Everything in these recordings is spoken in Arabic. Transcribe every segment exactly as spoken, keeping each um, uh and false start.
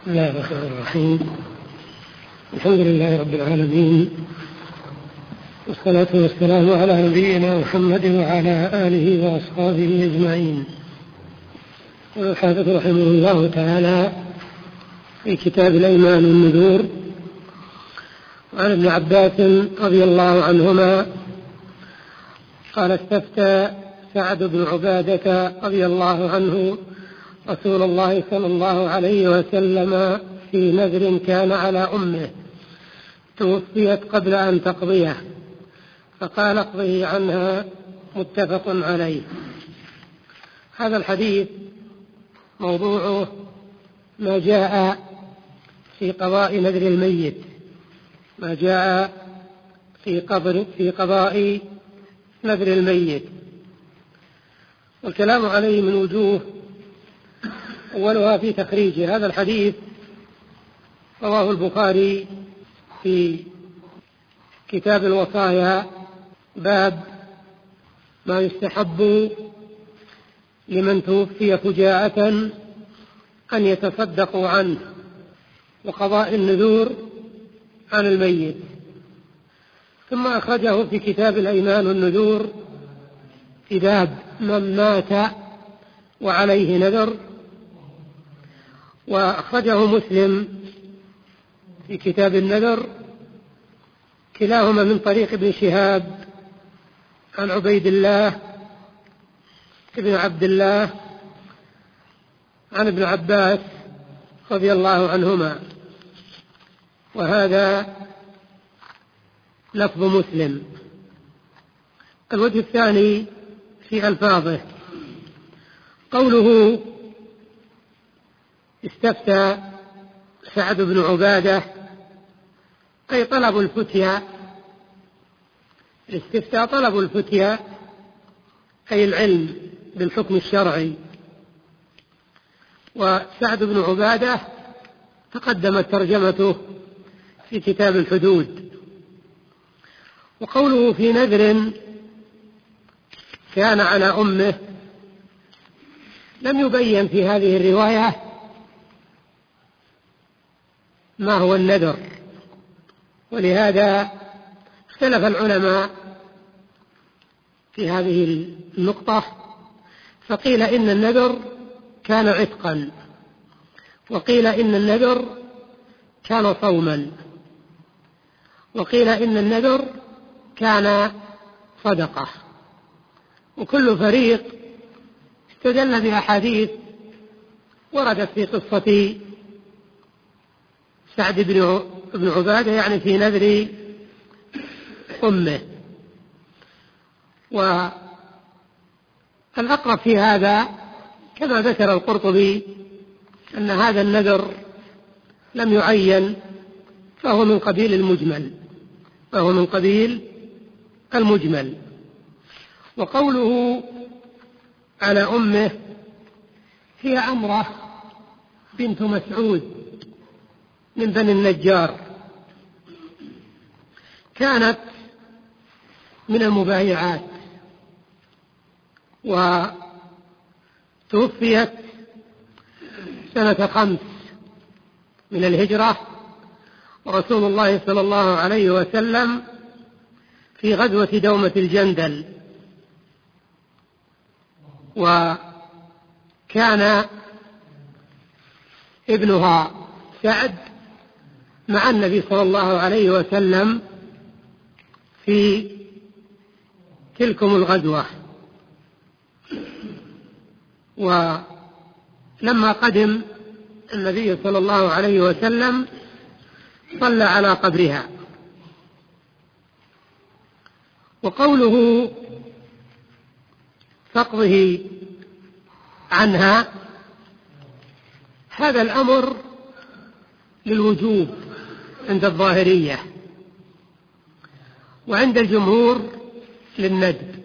بسم الله الرحمن الرحيم. الحمد لله رب العالمين، والصلاة والسلام على نبينا محمد وعلى آله وأصحابه أجمعين. الحافظ رحمه الله تعالى في كتاب الأيمان والنذور عن ابن عباس رضي الله عنهما قال: استفتى سعد بن عبادة رضي الله عنه رسول الله صلى الله عليه وسلم في نذر كان على أمه توفيت قبل أن تقضيه، فقال: اقضه عنها، متفق عليه. هذا الحديث موضوعه ما جاء في قضاء نذر الميت، ما جاء في قبر في قضاء نذر الميت، والكلام عليه من وجوه. أولها في تخريج هذا الحديث، رواه البخاري في كتاب الوصايا، باب ما يستحب لمن توفي فجاءة أن يتصدقوا عنه، وقضاء النذور عن الميت. ثم أخرجه في كتاب الأيمان والنذور في باب من مات وعليه نذر، وأخرجه مسلم في كتاب النذر، كلاهما من طريق ابن شهاب عن عبيد الله ابن عبد الله عن ابن عباس رضي الله عنهما، وهذا لفظ مسلم. الوجه الثاني في ألفاظه، قوله استفتى سعد بن عبادة، أي طلب الفتيا. الاستفتاء طلب الفتيا، أي العلم بالحكم الشرعي. وسعد بن عبادة تقدمت ترجمته في كتاب الحدود. وقوله في نذر كان على أمه، لم يبين في هذه الرواية ما هو النذر، ولهذا اختلف العلماء في هذه النقطة، فقيل إن النذر كان عتقا، وقيل إن النذر كان صوما، وقيل إن النذر كان صدقة. وكل فريق استدل بأحاديث وردت في قصة سعد بن عبادة، يعني في نذر أمه. والأقرب في هذا كما ذكر القرطبي أن هذا النذر لم يعين، فهو من قبيل المجمل فهو من قبيل المجمل. وقوله على أمه هي أمرة بنت مسعود من بني النجار، كانت من المبايعات، وتوفيت سنة خمس من الهجرة، ورسول الله صلى الله عليه وسلم في غزوة دومة الجندل. وكان ابنها سعد مع النبي صلى الله عليه وسلم في تلكم الغزوة. ولما قدم النبي صلى الله عليه وسلم صلى على قبرها. وقوله فقضه عنها، هذا الأمر للوجوب عند الظاهرية، وعند الجمهور للندب.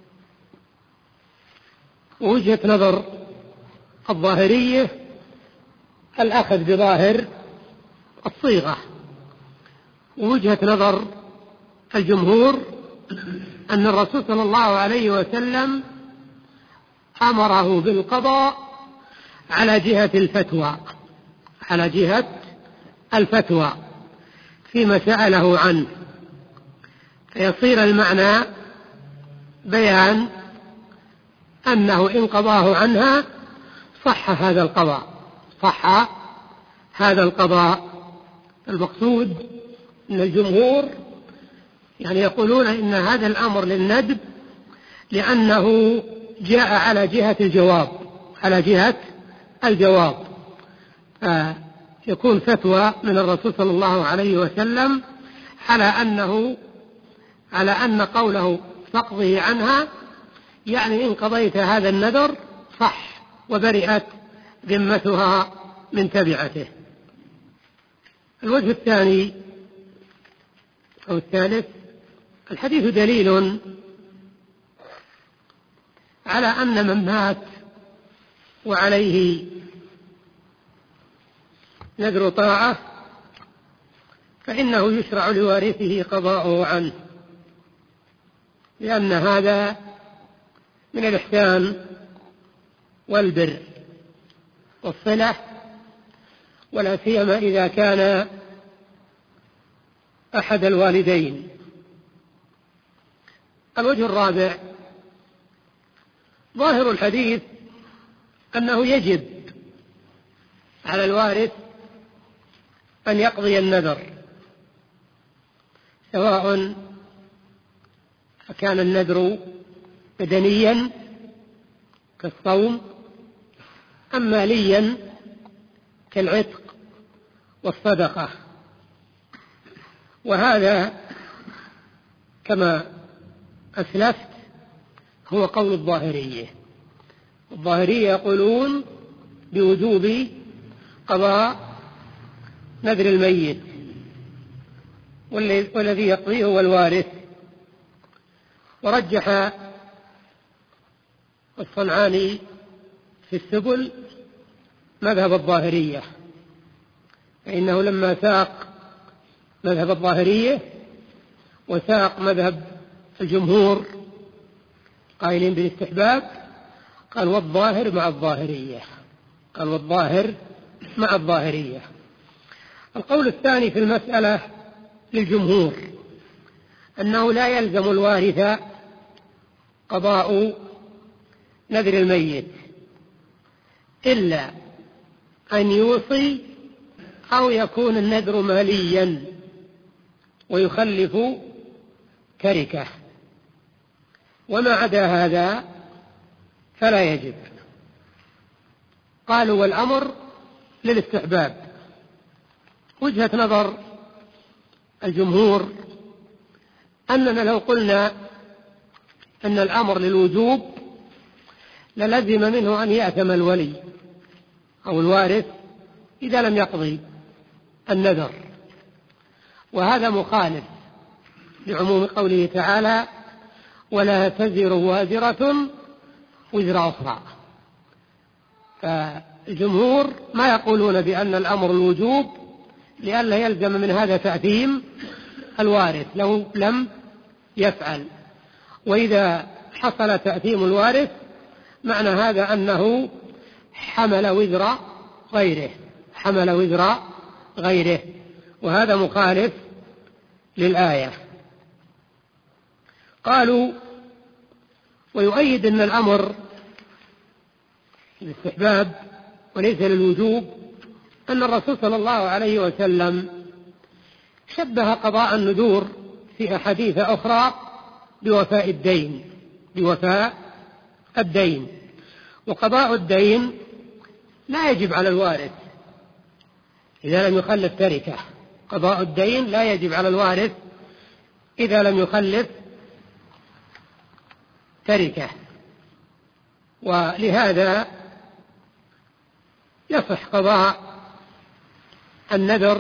ووجهة نظر الظاهرية الأخذ بظاهر الصيغة، ووجهة نظر الجمهور أن الرسول صلى الله عليه وسلم أمره بالقضاء على جهة الفتوى، على جهة الفتوى فيما سأله عنه، فيصير المعنى بيان أنه إن قضاه عنها صح هذا القضاء، صح هذا القضاء. المقصود أن الجمهور يعني يقولون إن هذا الأمر للندب لأنه جاء على جهة الجواب، على جهة الجواب، فيكون فتوى من الرسول صلى الله عليه وسلم على أنه على أن قوله فاقضه عنها يعني إن قضيت هذا النذر صح وبرئت ذمتها من تبعته. الوجه الثاني أو الثالث، الحديث دليل على أن من مات وعليه نذر طاعة فإنه يشرع لوارثه قضاؤه عنه، لأن هذا من الإحسان والبر والصلة، ولا سيما إذا كان أحد الوالدين. الوجه الرابع، ظاهر الحديث أنه يجب على الوارث أن يقضي النذر، سواء كان النذر بدنيا كالصوم أم ماليا كالعتق والصدقة. وهذا كما أسلفت هو قول الظاهرية. الظاهرية يقولون بوجوب قضاء نذر الميت، والذي يقضيه هو الوارث. ورجح الصنعاني في السبل مذهب الظاهرية، فإنه لما ساق مذهب الظاهرية وساق مذهب الجمهور قائلين بالاستحباب قال والظاهر مع الظاهرية، قال والظاهر مع الظاهرية. القول الثاني في المسألة للجمهور أنه لا يلزم الوارث قضاء نذر الميت إلا أن يوصي أو يكون النذر ماليا ويخلف تركة، وما عدا هذا فلا يجب. قالوا والأمر للاستحباب. وجهة نظر الجمهور أننا لو قلنا أن الأمر للوجوب للزم منه أن يأثم الولي أو الوارث إذا لم يقضي النذر، وهذا مخالف لعموم قوله تعالى ولا تزر وازرة وزر أخرى. فالجمهور ما يقولون بأن الأمر الوجوب لئلا يلزم من هذا تأثيم الوارث لو لم يفعل، وإذا حصل تأثيم الوارث معنى هذا أنه حمل وزر غيره، حمل وزر غيره، وهذا مخالف للآية. قالوا ويؤيد أن الأمر للاستحباب وليس للوجوب أن الرسول صلى الله عليه وسلم شبه قضاء النذور في أحاديث أخرى بوفاء الدين، بوفاء الدين. وقضاء الدين لا يجب على الوارث إذا لم يخلف تركة، قضاء الدين لا يجب على الوارث إذا لم يخلف تركة، ولهذا يصح قضاء النذر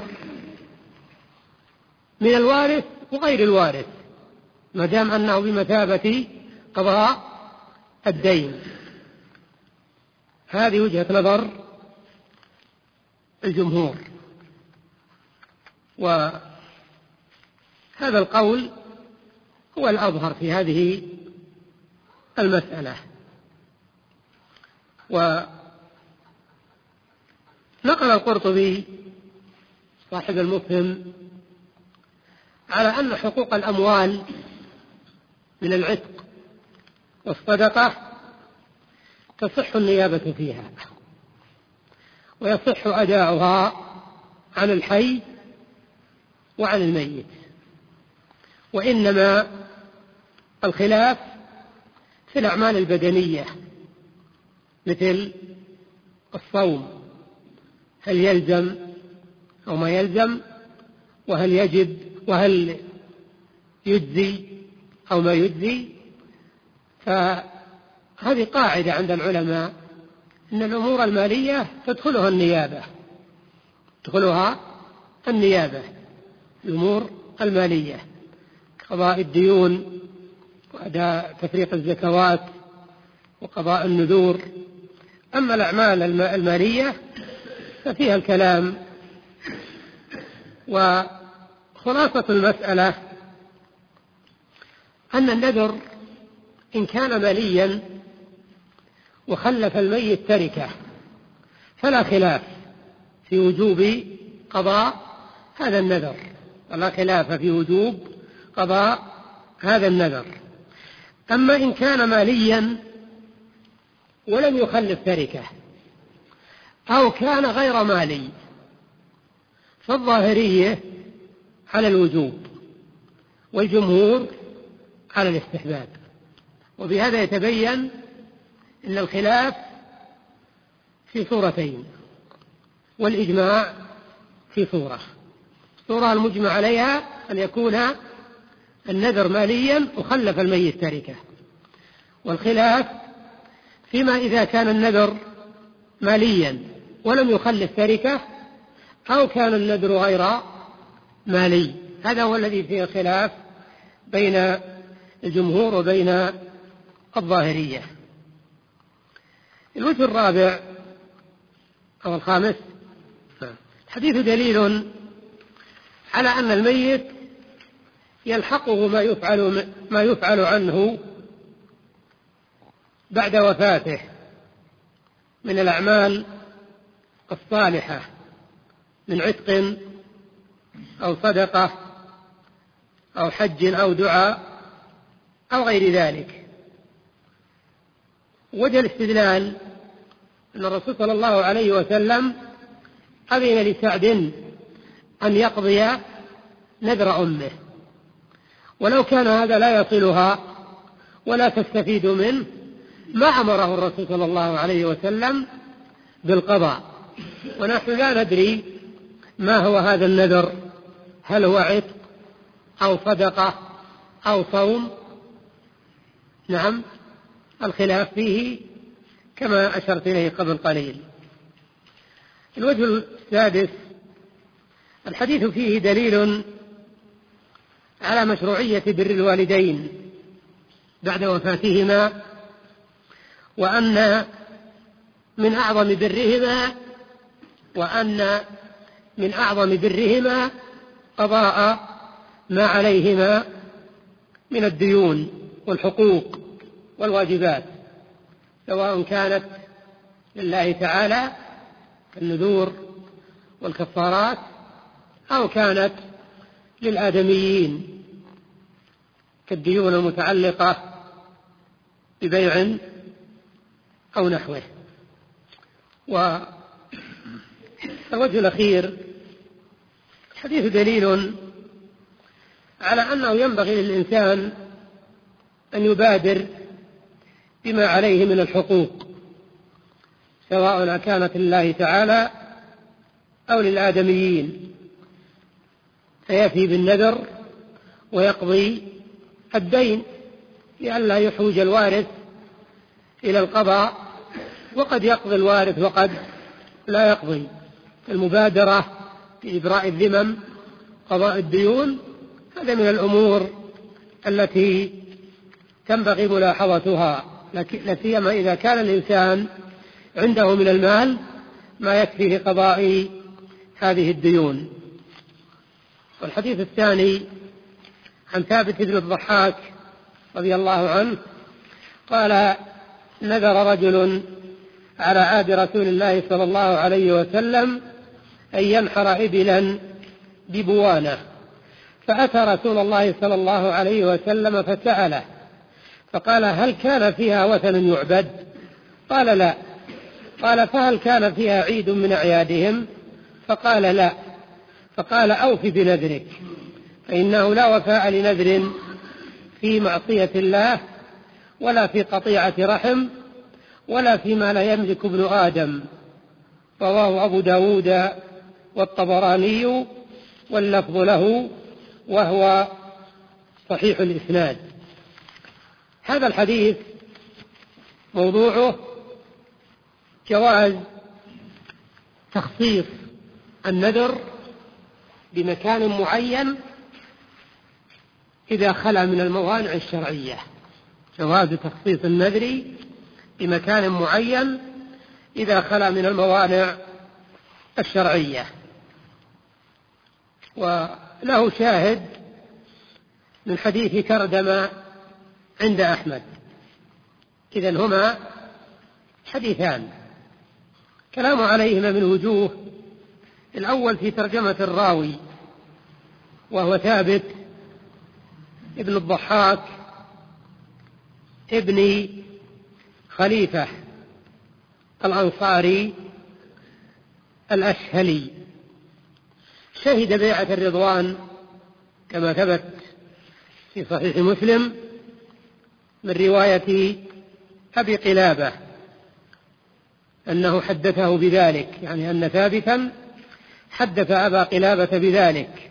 من الوارث وغير الوارث ما دام أنه بمثابة قضاء الدين. هذه وجهة نظر الجمهور، وهذا القول هو الأظهر في هذه المسألة. ونذر نقل القرطبي صاحب المفهم على أن حقوق الأموال من العتق والصدقة تصح النيابة فيها ويصح أداؤها عن الحي وعن الميت، وإنما الخلاف في الأعمال البدنية مثل الصوم، هل يلزم أو ما يلزم، وهل يجب وهل يجزي أو ما يجزي. فهذه قاعدة عند العلماء أن الأمور المالية تدخلها النيابة تدخلها النيابة الأمور المالية، قضاء الديون وأداء تفريق الزكوات وقضاء النذور. أما الأعمال المالية ففيها الكلام. وخلاصة المسألة أن النذر إن كان ماليا وخلف الميت تركه فلا خلاف في وجوب قضاء هذا النذر، ولا خلاف في وجوب قضاء هذا النذر. أما إن كان ماليا ولم يخلف تركه أو كان غير مالي فالظاهرية على الوجوب والجمهور على الاستحباب. وبهذا يتبين أن الخلاف في صورتين والإجماع في صورة. الصورة المجمع عليها أن يكون النذر ماليا وخلف الميت تركه، والخلاف فيما إذا كان النذر ماليا ولم يخلف تركه أو كان النذر غير مالي. هذا هو الذي فيه خلاف بين الجمهور وبين الظاهرية. الوجه الرابع أو الخامس، الحديث دليل على أن الميت يلحقه ما يفعل, ما يفعل عنه بعد وفاته من الأعمال الصالحة من عتق أو صدقة أو حج أو دعاء أو غير ذلك. وجه الاستدلال أن الرسول صلى الله عليه وسلم أذن لسعد أن يقضي نذر أمه، ولو كان هذا لا يصلها ولا تستفيد منه ما أمره الرسول صلى الله عليه وسلم بالقضاء. ونحن لا ندري ما هو هذا النذر، هل هو عتق أو صدقة أو صوم؟ نعم، الخلاف فيه كما أشرت إليه قبل قليل. الوجه السادس، الحديث فيه دليل على مشروعية بر الوالدين بعد وفاتهما، وأن من أعظم برهما وأن من أعظم برهما قضاء ما عليهما من الديون والحقوق والواجبات، سواء كانت لله تعالى كالنذور والكفارات أو كانت للآدميين كالديون المتعلقة ببيع أو نحوه. والوجه الأخير، الحديث دليل على أنه ينبغي للإنسان أن يبادر بما عليه من الحقوق، سواء كانت لله تعالى أو للآدميين، فيأتي بالنذر ويقضي الدين لئلا يحوج الوارث إلى القضاء، وقد يقضي الوارث وقد لا يقضي. المبادرة في إبراء الذمم، قضاء الديون، هذا من الأمور التي تنبغي ملاحظتها، لا سيما إذا كان الإنسان عنده من المال ما يكفي لقضاء هذه الديون. والحديث الثاني عن ثابت بن الضحاك رضي الله عنه قال: نذر رجل على عهد رسول الله صلى الله عليه وسلم أن ينحر إبلا ببوانة، فأتى رسول الله صلى الله عليه وسلم فسأله فقال: هل كان فيها وثن يعبد؟ قال: لا. قال: فهل كان فيها عيد من أعيادهم؟ فقال: لا. فقال: أوف بنذرك، فإنه لا وفاء لنذر في معصية الله، ولا في قطيعة رحم، ولا فيما لا يملك ابن آدم. رواه أبو داود والطبراني واللفظ له، وهو صحيح الإسناد. هذا الحديث موضوعه جواز تخصيص النذر بمكان معين إذا خلا من الموانع الشرعية، جواز تخصيص النذر بمكان معين إذا خلا من الموانع الشرعية. وله شاهد من حديث كردم عند أحمد. إذن هما حديثان كلام عليهما من وجوه. الأول في ترجمة الراوي، وهو ثابت ابن الضحاك ابن خليفة الأنصاري الأشهلي، شهد بيعة الرضوان كما ثبت في صحيح مسلم من رواية أبي قلابة أنه حدثه بذلك، يعني أن ثابتا حدث أبا قلابة بذلك.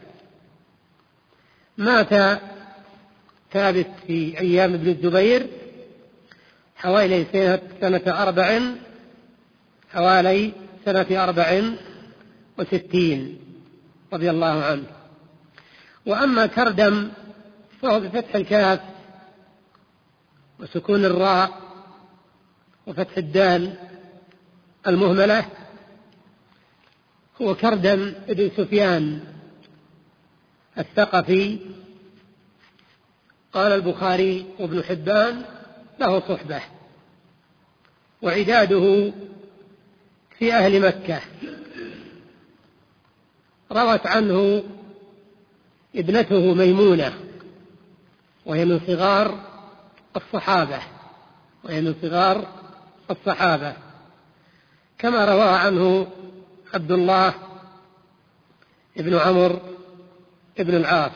مات ثابت في أيام ابن الزبير حوالي سنة أربع حوالي سنة أربع وستين رضي الله عنه. وأما كردم فهو بفتح الكاف وسكون الراء وفتح الدال المهملة، هو كردم ابن سفيان الثقفي. قال البخاري وابن حبان له صحبة، وعداده في أهل مكة. روت عنه ابنته ميمونة، وهي من صغار الصحابة وهي من صغار الصحابة كما روى عنه عبد الله ابن عمرو ابن العاص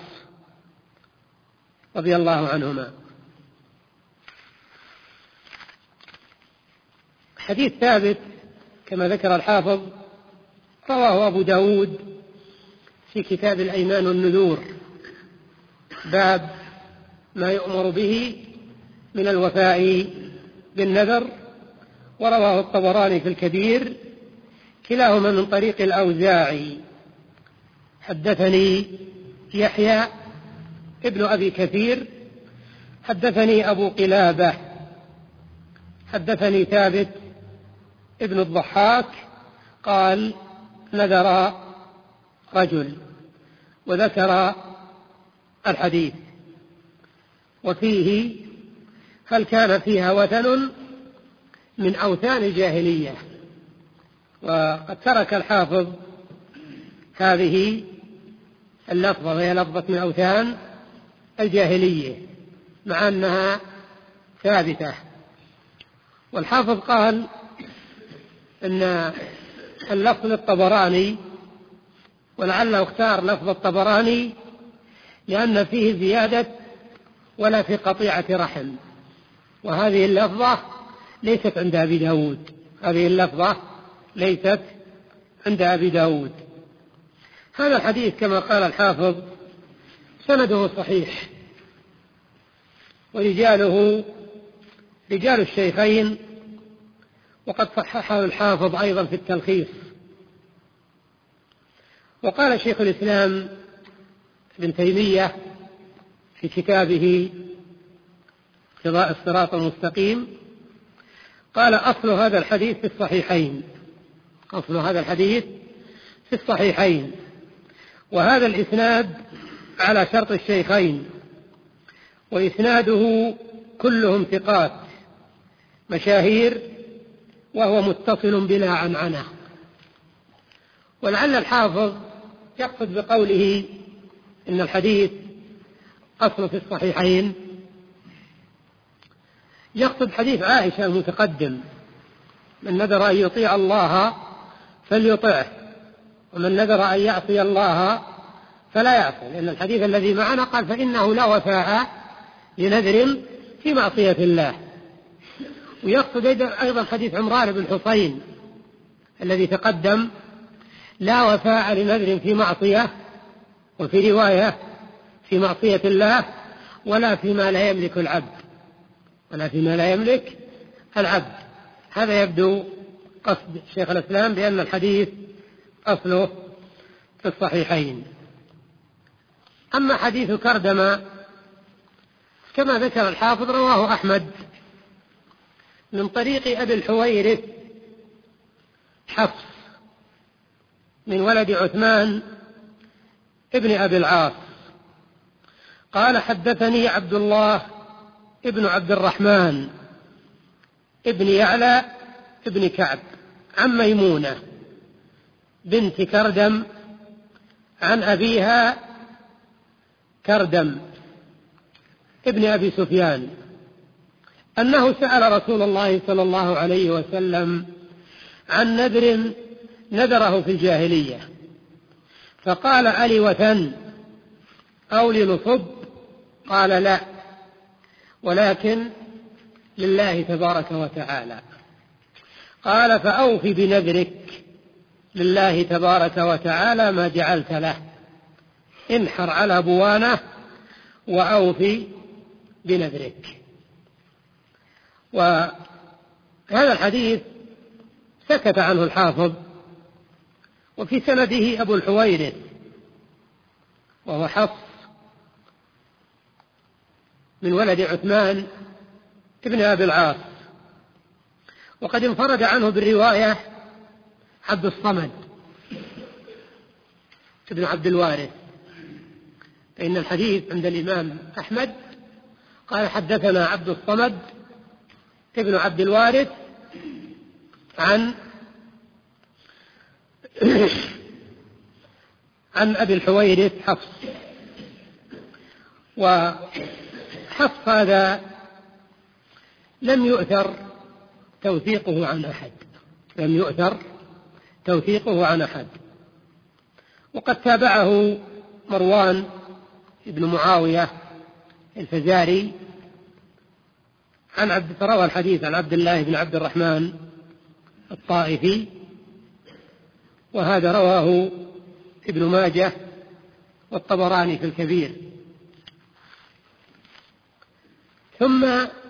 رضي الله عنهما. حديث ثابت كما ذكر الحافظ رواه أبو داود في كتاب الأيمان والنذور، باب ما يؤمر به من الوفاء بالنذر، ورواه الطبراني في الكبير، كلاهما من طريق الأوزاعي. حدثني يحيى ابن أبي كثير حدثني أبو قلابة حدثني ثابت ابن الضحاك قال: نذر رجل، وذكر الحديث. وفيه: هل كان فيها وثن من أوثان الجاهلية؟ وقد ترك الحافظ هذه اللفظة، وهي لفظة من أوثان الجاهلية، مع أنها ثابتة. والحافظ قال إن اللفظ للطبراني، ولعله اختار لفظ الطبراني لأن فيه زيادة ولا في قطيعة رحم، وهذه اللفظة ليست عند أبي داود هذه اللفظة ليست عند أبي داود. هذا الحديث كما قال الحافظ سنده صحيح، ورجاله رجال الشيخين، وقد صححه الحافظ أيضا في التلخيص. وقال شيخ الإسلام ابن تيمية في كتابه اقتضاء الصراط المستقيم، قال: أصل هذا الحديث في الصحيحين أصل هذا الحديث في الصحيحين وهذا الإسناد على شرط الشيخين، وإسناده كلهم ثقات مشاهير وهو متصل بلا عنعنة. ولعل الحافظ يقصد بقوله إن الحديث أصل في الصحيحين يقصد حديث عائشة المتقدم: من نذر أن يطيع الله فليطعه، ومن نذر أن يعصي الله فلا يعصي. لأن الحديث الذي معنا قال: فإنه لا وفاء لنذر في معصية الله. ويقصد أيضا حديث عمران بن حصين الذي تقدم: لا وفاء لنذر في معصية، وفي رواية في معصية الله، ولا فيما لا يملك العبد ولا فيما لا يملك العبد. هذا يبدو قصد شيخ الإسلام بأن الحديث أصله في الصحيحين. أما حديث كردمة كما ذكر الحافظ رواه أحمد من طريق أبي الحويرث حفص من ولد عثمان ابن أبي العاص قال: حدثني عبد الله ابن عبد الرحمن ابن يعلى ابن كعب عن ميمونة بنت كردم عن أبيها كردم ابن أبي سفيان أنه سأل رسول الله صلى الله عليه وسلم عن نذر نذره في الجاهلية، فقال: ألي وثن أو لنصب؟ قال: لا، ولكن لله تبارك وتعالى. قال: فأوف بنذرك لله تبارك وتعالى ما جعلت له، انحر على بوانه وأوف بنذرك. وهذا الحديث سكت عنه الحافظ، وفي سنده أبو الحويرث وهو حفص من ولد عثمان ابن أبي العاص. وقد انفرد عنه بالرواية عبد الصمد ابن عبد الوارث، فإن الحديث عند الإمام أحمد قال: حدثنا عبد الصمد ابن عبد الوارث عن عن أبي الحويرث حفص. وحفص هذا لم يؤثر توثيقه عن أحد لم يؤثر توثيقه عن أحد وقد تابعه مروان ابن معاوية الفزاري عن عبد روى الحديث عن عبد الله بن عبد الرحمن الطائفي، وهذا رواه ابن ماجه والطبراني في الكبير. ثم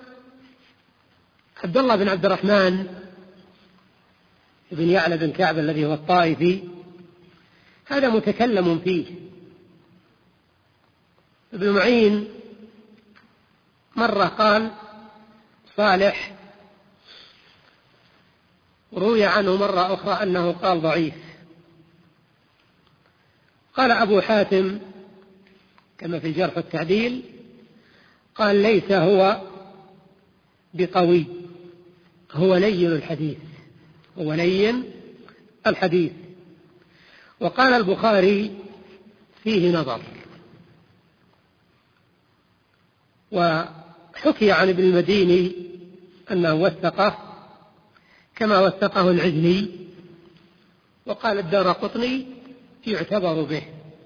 عبد الله بن عبد الرحمن بن يعلى بن كعب الذي هو الطائفي هذا متكلم فيه. ابن معين مرة قال صالح، روي عنه مرة أخرى أنه قال ضعيف. قال أبو حاتم كما في الجرح والتعديل قال: ليس هو بقوي، هو لين الحديث هو لين الحديث. وقال البخاري: فيه نظر. وحكي عن ابن المديني أنه وثقه كما وثقه العجلي، وقال الدارقطني: يعتبر به.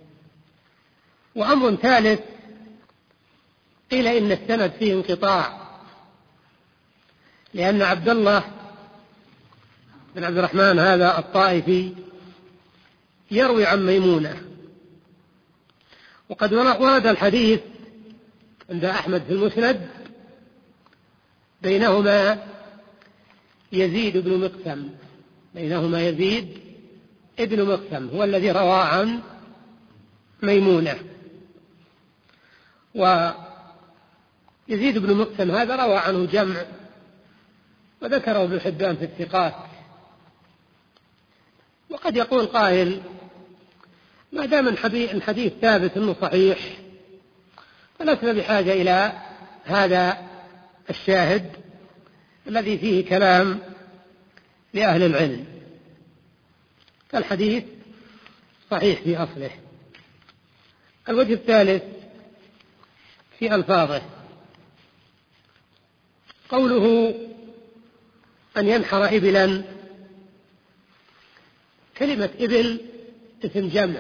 وأمر ثالث، قيل إن السند فيه انقطاع، لأن عبد الله بن عبد الرحمن هذا الطائفي يروي عن ميمونة، وقد ورد الحديث عند أحمد في المسند بينهما يزيد بن مقسم بينهما يزيد ابن مقسم هو الذي روى عن ميمونة. ويزيد بن مقسم هذا روى عنه جمع، وذكره ابن حبان في الثقات. وقد يقول قائل: ما دام الحديث ثابت أنه صحيح فلسنا بحاجة إلى هذا الشاهد الذي فيه كلام لأهل العلم، فالحديث صحيح في أصله. الوجه الثالث في ألفاظه، قوله أن ينحر إبلا. كلمة إبل اسم جمع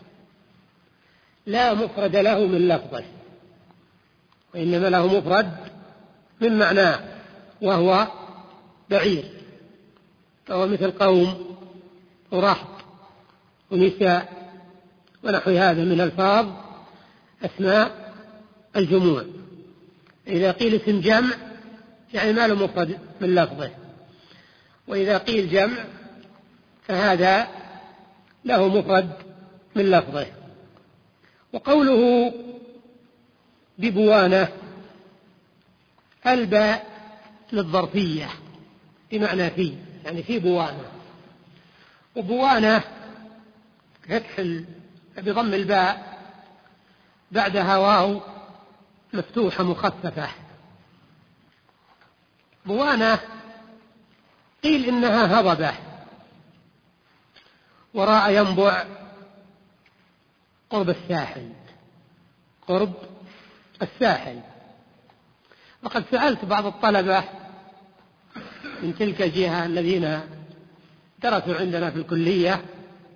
لا مفرد له من لفظه، وإنما له مفرد من معناه، وهو بعير، فهو مثل قوم ورهط ونساء ونحو هذا من ألفاظ أسماء الجموع. إذا قيل اسم جمع يعني ما له مفرد من لفظه، وإذا قيل جمع فهذا له مفرد من لفظه. وقوله ببوانة، الباء للظرفية بمعنى في، يعني في بوانة. وبوانة فتح بضم الباء بعدها واو مفتوحة مخففة. بوانة قيل إنها هضبة وراء ينبع قرب الساحل، قرب الساحل. وقد سألت بعض الطلبة من تلك الجهة الذين درسوا عندنا في الكلية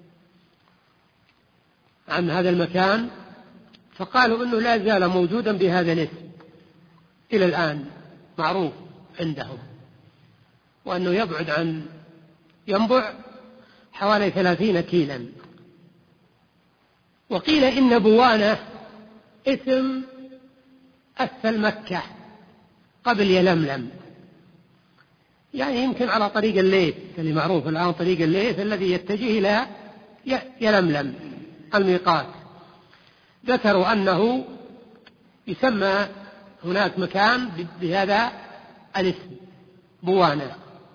عن هذا المكان، فقالوا إنه لا زال موجودا بهذا الاسم إلى الآن، معروف عندهم، وأنه يبعد عن ينبع حوالي ثلاثين كيلا. وقيل إن بوانة اسم أسفل مكة قبل يلملم، يعني يمكن على طريق الليث اللي معروف الآن، طريق الليث الذي يتجه إلى يلملم الميقات. ذكروا أنه يسمى هناك مكان بهذا الاسم بوانة.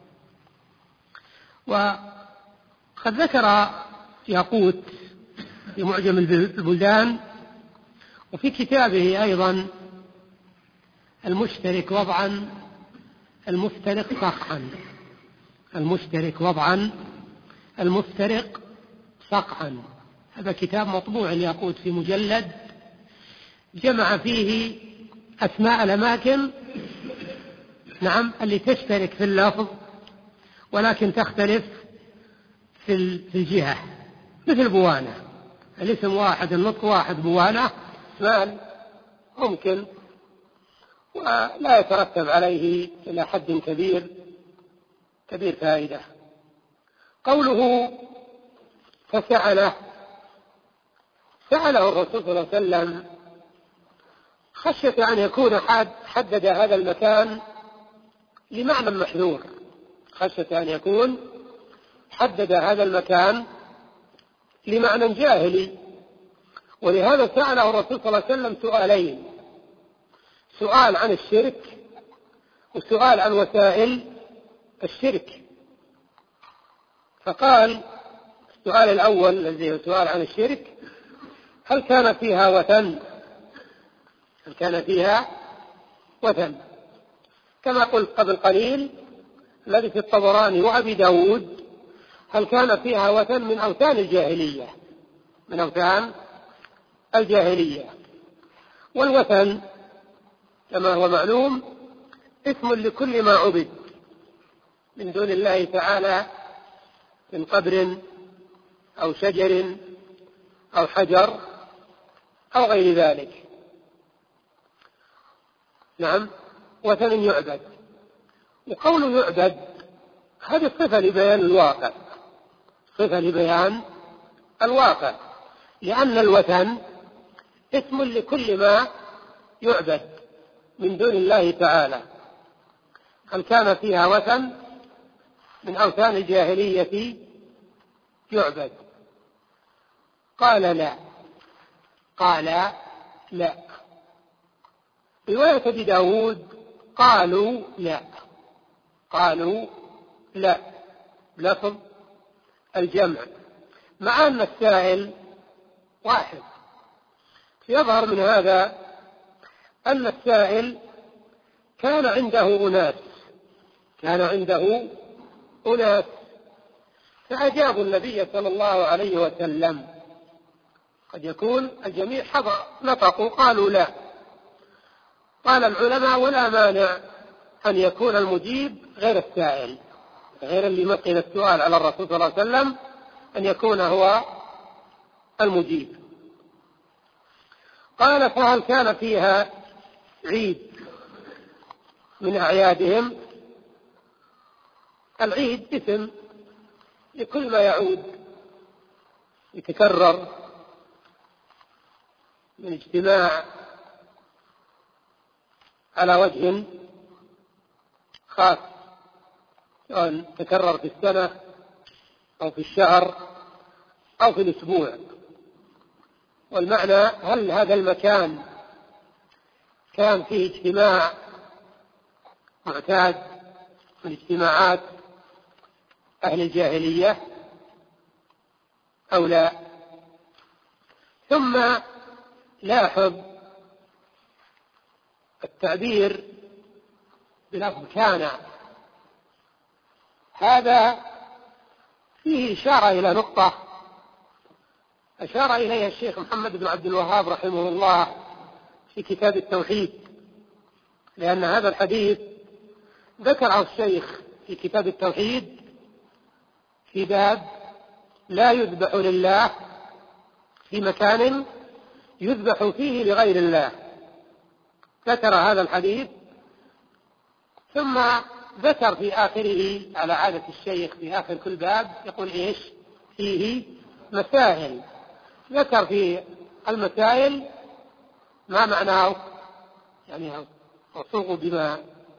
وقد ذكر ياقوت في معجم البلدان وفي كتابه أيضا المشترك وضعا المفترق صقعا، المشترك وضعا المفترق صقعا. هذا كتاب مطبوع الياقوت في مجلد، جمع فيه أسماء الأماكن نعم اللي تشترك في اللفظ ولكن تختلف في الجهة، مثل بوانة، الاسم واحد النطق واحد، بوانة اسمان ممكن ولا يترتب عليه إلى حد كبير كبير فائدة. قوله فسأله، سأله الرسول صلى الله عليه وسلم خشية أن يكون حد حدد هذا المكان لمعنى محذور، خشية أن يكون حدد هذا المكان لمعنى جاهلي، ولهذا سأله الرسول صلى الله عليه وسلم سؤالين، سؤال عن الشرك وسؤال عن وسائل الشرك. فقال السؤال الأول الذي هو سؤال عن الشرك: هل كان فيها وثن؟ هل كان فيها وثن؟ كما قلت قبل قليل الذي في الطبراني وأبي داود: هل كان فيها وثن من أوثان الجاهلية، من أوثان الجاهلية. والوثن كما هو معلوم اسم لكل ما عبد من دون الله تعالى من قبر أو شجر أو حجر أو غير ذلك. نعم، وثن يعبد. وقوله يعبد هذه صفة لبيان الواقع، صفة لبيان الواقع، لأن الوثن اسم لكل ما يعبد من دون الله تعالى. هل كان فيها وثن من أوثان الجاهلية يعبد؟ قال لا، قال لا. رواية أبي داود قالوا لا، قالوا لا لفظ الجمع، مع أن السائل واحد. يظهر من هذا أن السائل كان عنده أناس، كان عنده أناس فأجابوا النبي صلى الله عليه وسلم. قد يكون الجميع حضر نطقوا قالوا لا. قال العلماء: ولا مانع أن يكون المجيب غير السائل، غير اللي يمكن السؤال على الرسول صلى الله عليه وسلم، أن يكون هو المجيب. قال: فهل كان فيها عيد من أعيادهم؟ العيد اسم لكل ما يعود يتكرر من اجتماع على وجه خاص، سواء تكرر في السنة أو في الشهر أو في الأسبوع. والمعنى: هل هذا المكان كان فيه اجتماع معتاد من اجتماعات أهل الجاهلية أو لا؟ ثم لاحظ التعبير بلفظ كان، هذا فيه إشارة إلى نقطة أشار إليها الشيخ محمد بن عبد الوهاب رحمه الله في كتاب التوحيد، لأن هذا الحديث ذكره الشيخ في كتاب التوحيد في باب لا يذبح لله في مكان يذبح فيه لغير الله. ذكر هذا الحديث ثم ذكر في آخره على عادة الشيخ في آخر كل باب يقول إيش فيه مسائل. ذكر في المسائل ما معناه، يعني أصوغ بما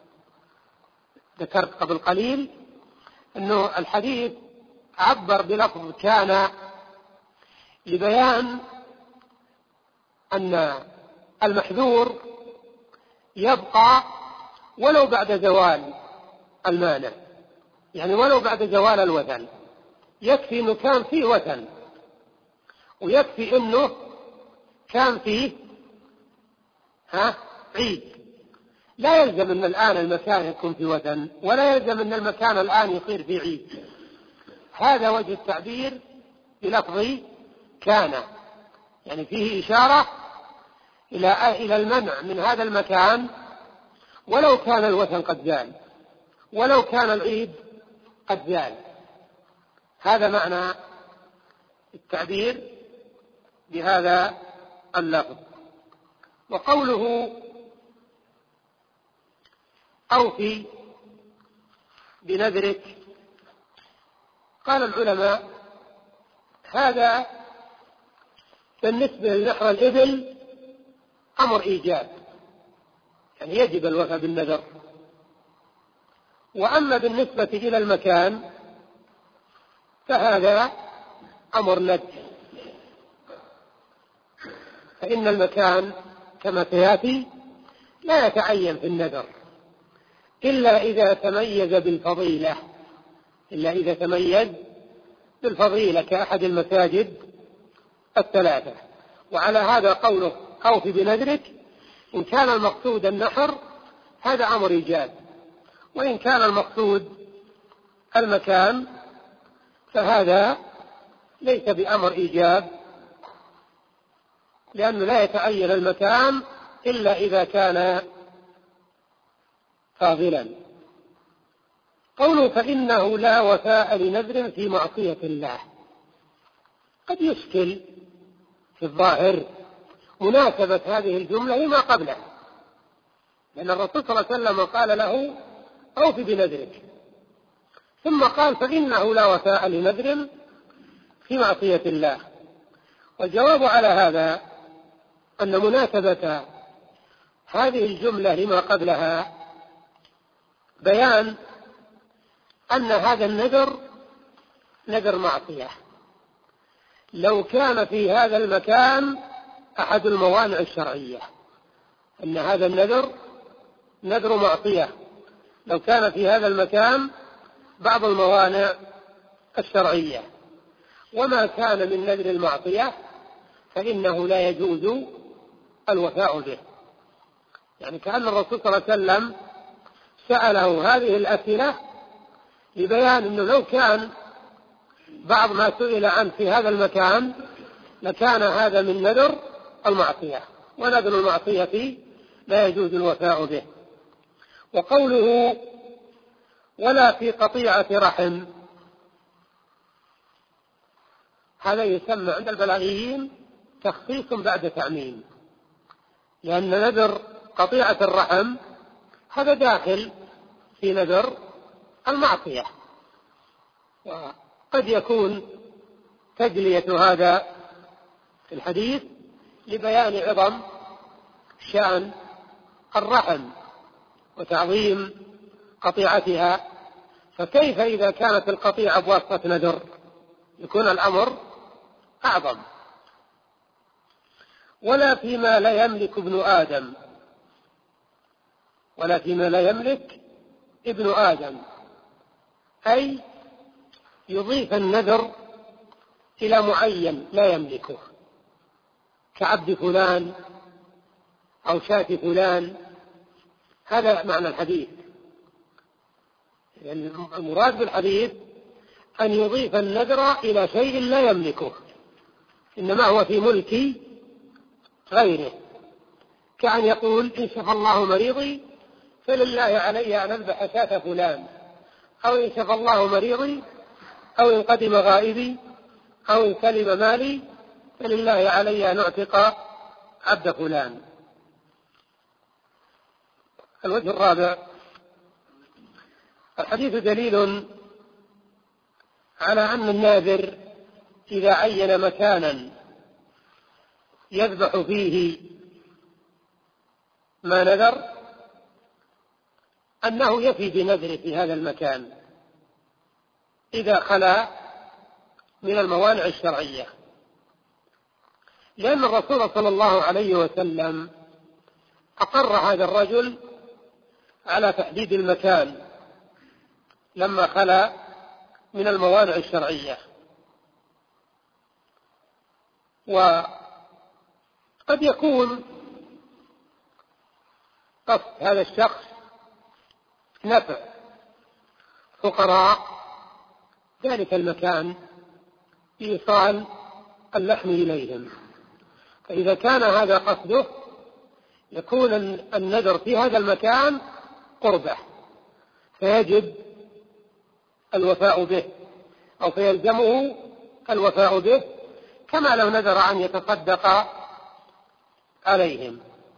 ذكرت قبل قليل، أنه الحديث عبر بلفظ كان لبيان أن المحذور يبقى ولو بعد زوال المانع، يعني ولو بعد زوال الوثن. يكفي أنه كان فيه وثن، ويكفي أنه كان فيه ها عيد. لا يلزم أن الآن المكان يكون في وثن، ولا يلزم أن المكان الآن يصير في عيد. هذا وجه التعبير بلفظ كان، يعني فيه إشارة إلى إلى المنع من هذا المكان ولو كان الوثن قد زال، ولو كان العيد قد زال. هذا معنى التعبير بهذا اللفظ. وقوله أوفي بنذرك، قال العلماء هذا بالنسبة لنحر الإبل أمر إيجاب، يعني يجب الوفاء بالنذر. وأما بالنسبة إلى المكان فهذا أمر ندب، فإن المكان كما سيأتي لا يتعين في النذر إلا إذا تميز بالفضيلة، إلا إذا تميز بالفضيلة كأحد المساجد الثلاثة. وعلى هذا قوله أوفي بنذرك، إن كان المقصود النحر هذا أمر إيجاب، وإن كان المقصود المكان فهذا ليس بأمر إيجاب، لأنه لا يتعين المكان إلا إذا كان فاضلا. قوله فإنه لا وفاء لنذر في معصية الله، قد يشكل في الظاهر مناسبة هذه الجملة لما قبلها، لأن الرسول صلى الله عليه وسلم قال له أوف بنذرك، ثم قال فإنه لا وفاء لنذر في معصية الله. والجواب على هذا أن مناسبة هذه الجملة لما قبلها بيان أن هذا النذر نذر معصية. لو كان في هذا المكان أحد الموانع الشرعية، أن هذا النذر نذر معصية، لو كان في هذا المكان بعض الموانع الشرعية، وما كان من نذر المعصية فإنه لا يجوز الوفاء به. يعني كأن الرسول صلى الله عليه وسلم سأله هذه الأسئلة لبيان أنه لو كان بعض ما سئل عنه في هذا المكان لكان هذا من نذر المعصية، ونذر المعصية لا يجوز الوفاء به. وقوله ولا في قطيعة رحم، هذا يسمى عند البلاغيين تخصيص بعد تعميم، لأن نذر قطيعة الرحم هذا داخل في نذر المعصية، وقد يكون تجلية هذا في الحديث لبيان عظم شأن الرحم وتعظيم قطيعتها، فكيف إذا كانت القطيعة بواسطة نذر يكون الأمر أعظم. ولا فيما لا يملك ابن آدم، ولا فيما لا يملك ابن آدم، أي يضيف النذر إلى معين لا يملكه، كعبد فلان أو شاة فلان، هذا معنى الحديث. يعني المراد بالحديث أن يضيف النذر إلى شيء لا يملكه، إنما هو في ملك غيره، كأن يقول إن شفى الله مريضي فلله علي أن أذبح شاة فلان، أو إن شفى الله مريضي، أو إن قدم غائبي، أو إن سلم مالي فلله علي أن أعتق عبد فلان. الوجه الرابع، الحديث دليل على أن الناذر إذا عين مكانا يذبح فيه ما نذر أنه يفي بنذره في هذا المكان إذا خلا من الموانع الشرعية، لأن الرسول صلى الله عليه وسلم أقر هذا الرجل على تحديد المكان لما خلا من الموانع الشرعية. وقد يكون قصد هذا الشخص نفع فقراء ذلك المكان بإيصال اللحم إليهم، فإذا كان هذا قصده يكون النذر في هذا المكان قربة، فيجب الوفاء به أو فيلزمه الوفاء به، كما لو نذر أن يتصدق عليهم.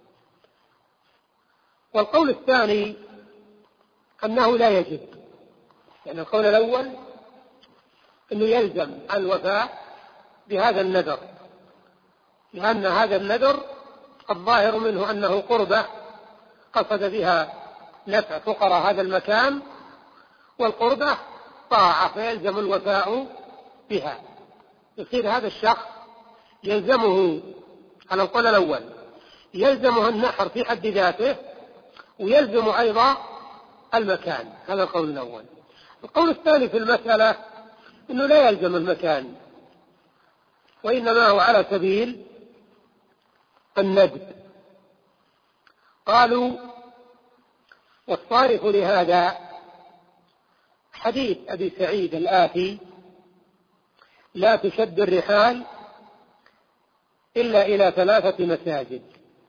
والقول الثاني أنه لا يجب، يعني القول الأول أنه يلزم الوفاء بهذا النذر، لأن هذا النذر الظاهر منه أنه قربة قصد بها نفع فقراء هذا المكان، والقربة طاعة فيلزم الوفاء بها. يصير هذا الشخص يلزمه على القول الأول يلزمه النحر في حد ذاته، ويلزم أيضا المكان، هذا القول الأول. القول الثاني في المسألة أنه لا يلزم المكان، وإنما هو على سبيل الندب. قالوا والصارف لهذا حديث أبي سعيد الآتي لا تشد الرحال إلا إلى ثلاثة مساجد.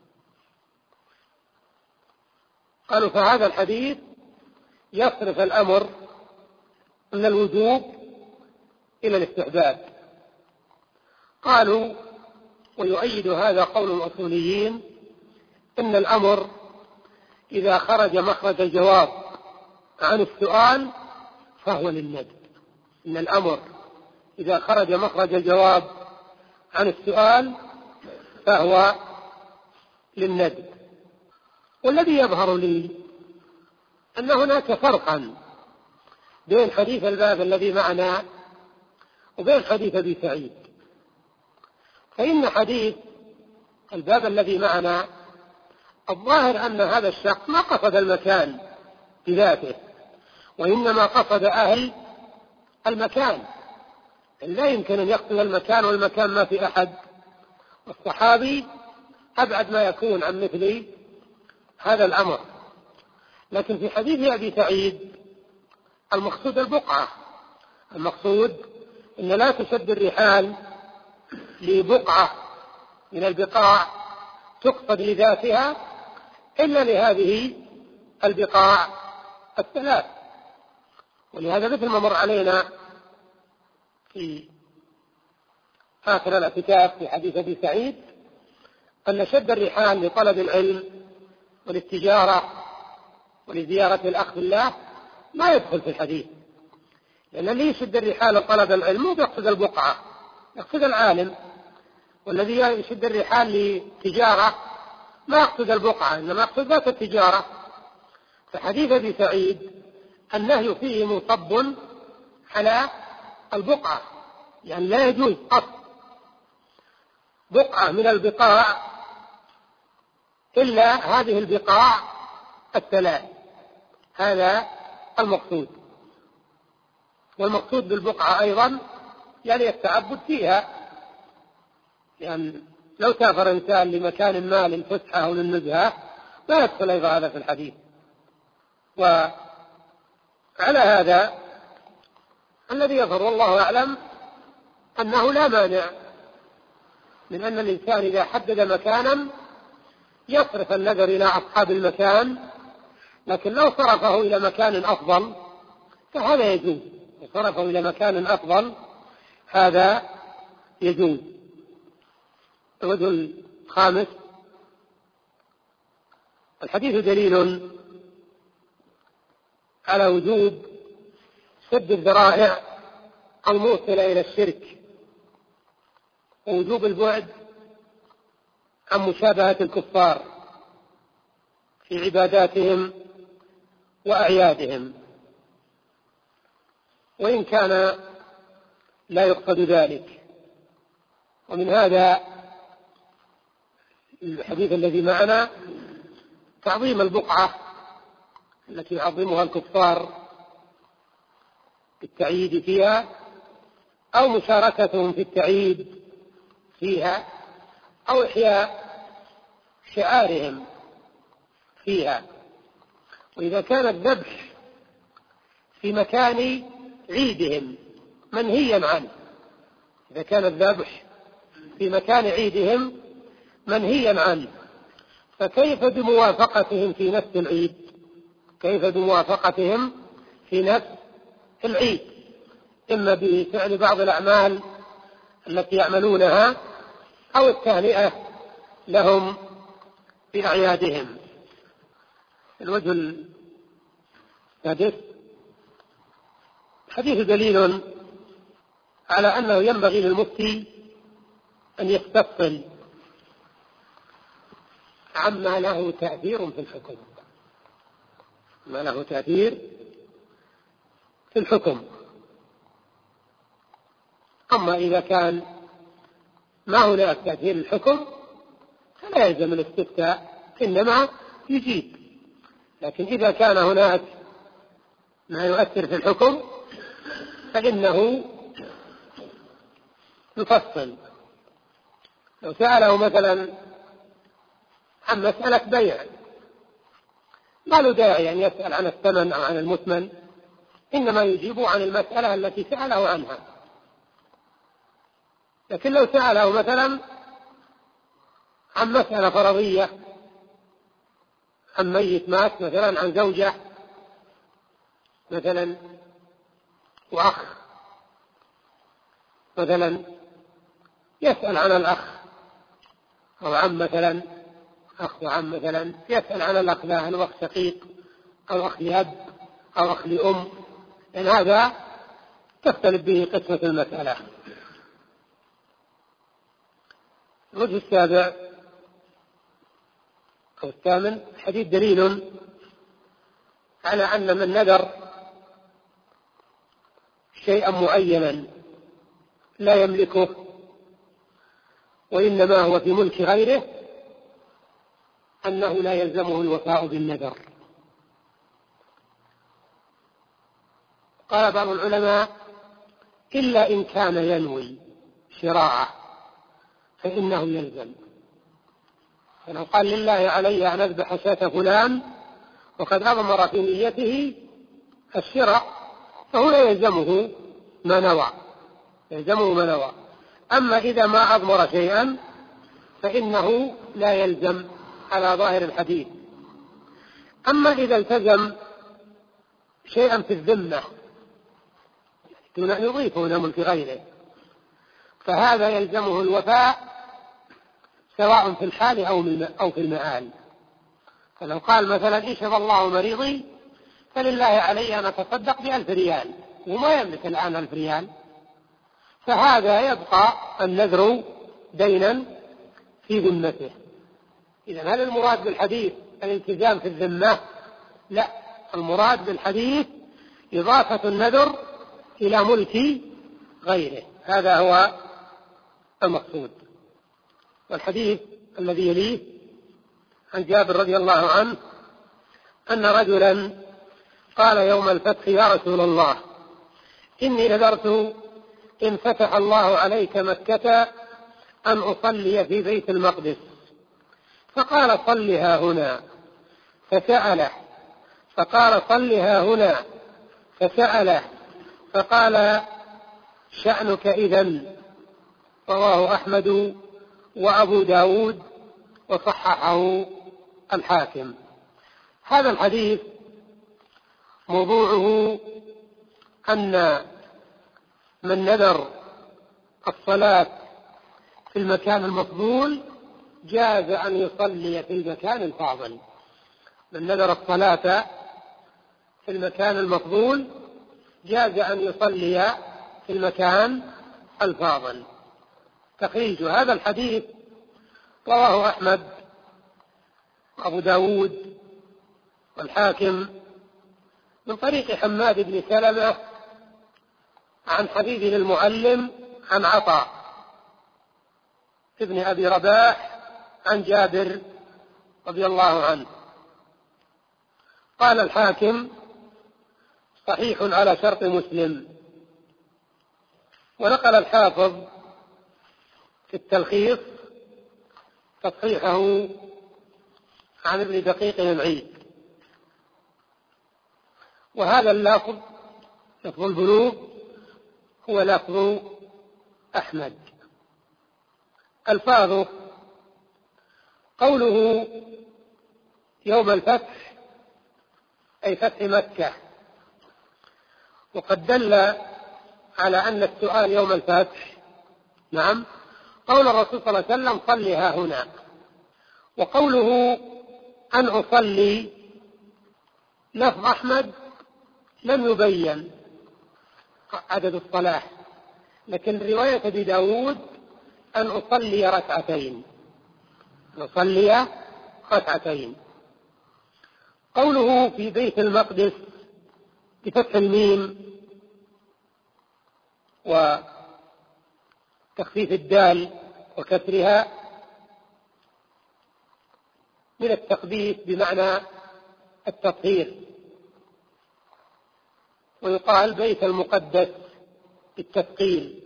قالوا فهذا الحديث يصرف الأمر من الوجوب إلى الاستحباب. قالوا ويؤيد هذا قول الأصوليين إن الأمر إذا خرج مخرج الجواب عن السؤال فهو للندب. إن الأمر إذا خرج مخرج الجواب عن السؤال فهو للندب. والذي يظهر لي أن هناك فرقا بين حديث الباب الذي معنا وبين حديث أبي سعيد. فإن حديث الباب الذي معنا الظاهر أن هذا الشخص ما قصد المكان بذاته، وإنما قصد أهل المكان. لا يمكن أن يقصد المكان والمكان ما في أحد، والصحابي أبعد ما يكون عن مثل هذا الأمر. لكن في حديث أبي سعيد المقصود البقعة، المقصود أن لا تشد الرحال لبقعة من البقاع تقصد لذاتها إلا لهذه البقاع الثلاث. ولهذا مثل ما مر علينا في آخر الاعتكاف في حديث أبي سعيد أن شد الرحال لطلب العلم وللتجارة ولزيارة الأخ بالله ما يدخل في الحديث، لأن اللي يشد الرحال لطلب العلم مو يقصد البقعة، يقصد العالم، والذي يشد الرحال لتجارة ما يقصد البقعة إنما يقصد ذات التجارة. فحديث أبي سعيد النهي فيه منصب على البقعة، يعني لا يجوز قصد بقعة من البقاع إلا هذه البقاع الثلاث، هذا المقصود. والمقصود بالبقعة أيضا يعني التعبد فيها، لأن يعني لو سافر إنسان لمكان ما للفسحة أو للنزهة لا يدخل أيضا هذا في الحديث. وعلى هذا الذي يظهر والله أعلم أنه لا مانع من أن الإنسان إذا حدد مكانا يصرف النظر إلى أصحاب المكان، لكن لو صرفه إلى مكان أفضل فهذا يجوز، صرفه إلى مكان أفضل هذا يجوز. الوجه الخامس: الحديث دليل على وجوب سد الذرائع الموصلة إلى الشرك، ووجوب البعد عن مشابهة الكفار في عباداتهم وأعيادهم، وإن كان لا يقصد ذلك. ومن هذا الحديث الذي معنا تعظيم البقعة التي يعظمها الكفار بالتعييد فيها أو مشاركتهم في التعييد فيها أو إحياء شعارهم فيها. وإذا كان الذبح في مكان عيدهم منهيا عنه، إذا كان الذبح في مكان عيدهم منهيا عنه، فكيف بموافقتهم في نفس العيد؟ كيف بموافقتهم في نفس العيد؟ إما بفعل بعض الأعمال التي يعملونها أو التهنئة لهم في أعيادهم. الوجه السادس: الحديث دليل على أنه ينبغي للمفتي أن يستفصل عما له تأثير في الحكم، ما له تأثير في الحكم. أما إذا كان ما هناك تأثير الحكم فلا يلزم الاستفتاء، إنما يجيب. لكن إذا كان هناك ما يؤثر في الحكم فإنه يفصل. لو سأله مثلا عن مسألة بيع ما له داعي أن يسأل عن الثمن أو عن المثمن، إنما يجيب عن المسألة التي سأله عنها. لكن لو سأله مثلا عن مسألة فرضية، عن ميت مات مثلا، عن زوجة مثلا وأخ مثلا، يسأل عن الأخ أو عم مثلا، أخ وعم مثلا، يسأل عن الأخ لا هل هو أخ شقيق أو أخ لأب أو أخ لأم، لأن هذا تختلف به قسمة المسألة. الوجه السابع أو الثامن: الحديث دليل على أن من نذر شيئا معينا لا يملكه وإنما هو في ملك غيره أنه لا يلزمه الوفاء بالنذر. قال بعض العلماء: إلا إن كان ينوي شراعه فإنه يلزم. فلو قال لله علي أن أذبح شاة فلان وقد أضمر في نيته الشراء فهو يلزمه ما نوى، يلزمه ما نوى. أما إذا ما أضمر شيئا فإنه لا يلزم على ظاهر الحديث. أما إذا التزم شيئا في الذمة دون أن يضيفه إلى ملك غيره فهذا يلزمه الوفاء سواء في الحال أو في المآل. فلو قال مثلا اشهد الله مريضي فلله علي أن أتصدق بألف ريال وما يملك الآن ألف ريال، فهذا يبقى النذر دينا في ذمته. إذن هل المراد بالحديث الالتزام في الذمة؟ لا، المراد بالحديث إضافة النذر إلى ملك غيره، هذا هو المقصود. والحديث الذي يليه عن جابر رضي الله عنه أن رجلا قال يوم الفتح يا رسول الله إني نذرت إن فتح الله عليك مكة أن أصلي في بيت المقدس، فقال صلها هنا، فسأله، فقال صلها هنا، فسأله، فقال شأنك إذن. رواه أحمد وأبو داود وصححه الحاكم. هذا الحديث موضوعه أن من نذر الصلاة في المكان المفضول جاز أن يصلي في المكان الفاضل. من نذر الصلاة في المكان المفضول جاز أن يصلي في المكان الفاضل. تخريج هذا الحديث رواه أحمد وأبو داود والحاكم من طريق حماد بن سلمة عن حبيب المعلم عن عطاء ابن أبي رباح عن جابر رضي الله عنه. قال الحاكم صحيح على شرط مسلم. ونقل الحافظ في التلخيص تصحيحه عن ابن دقيق العيد. وهذا اللفظ لفظ البلوغ هو لفظ أحمد. ألفاظه قوله يوم الفتح أي فتح مكة، وقد دل على أن السؤال يوم الفتح نعم قول الرسول صلى الله عليه وسلم صلها هنا. وقوله أن أصلي لفظ أحمد لم يبين عدد الصلاة، لكن رواية أبي داود أن أصلي ركعتين، نصلي ركعتين. قوله في بيت المقدس بفتح الميم وتخفيف الدال وكسرها من التقديس بمعنى التطهير، ويقال بيت المقدس بالتثقيل.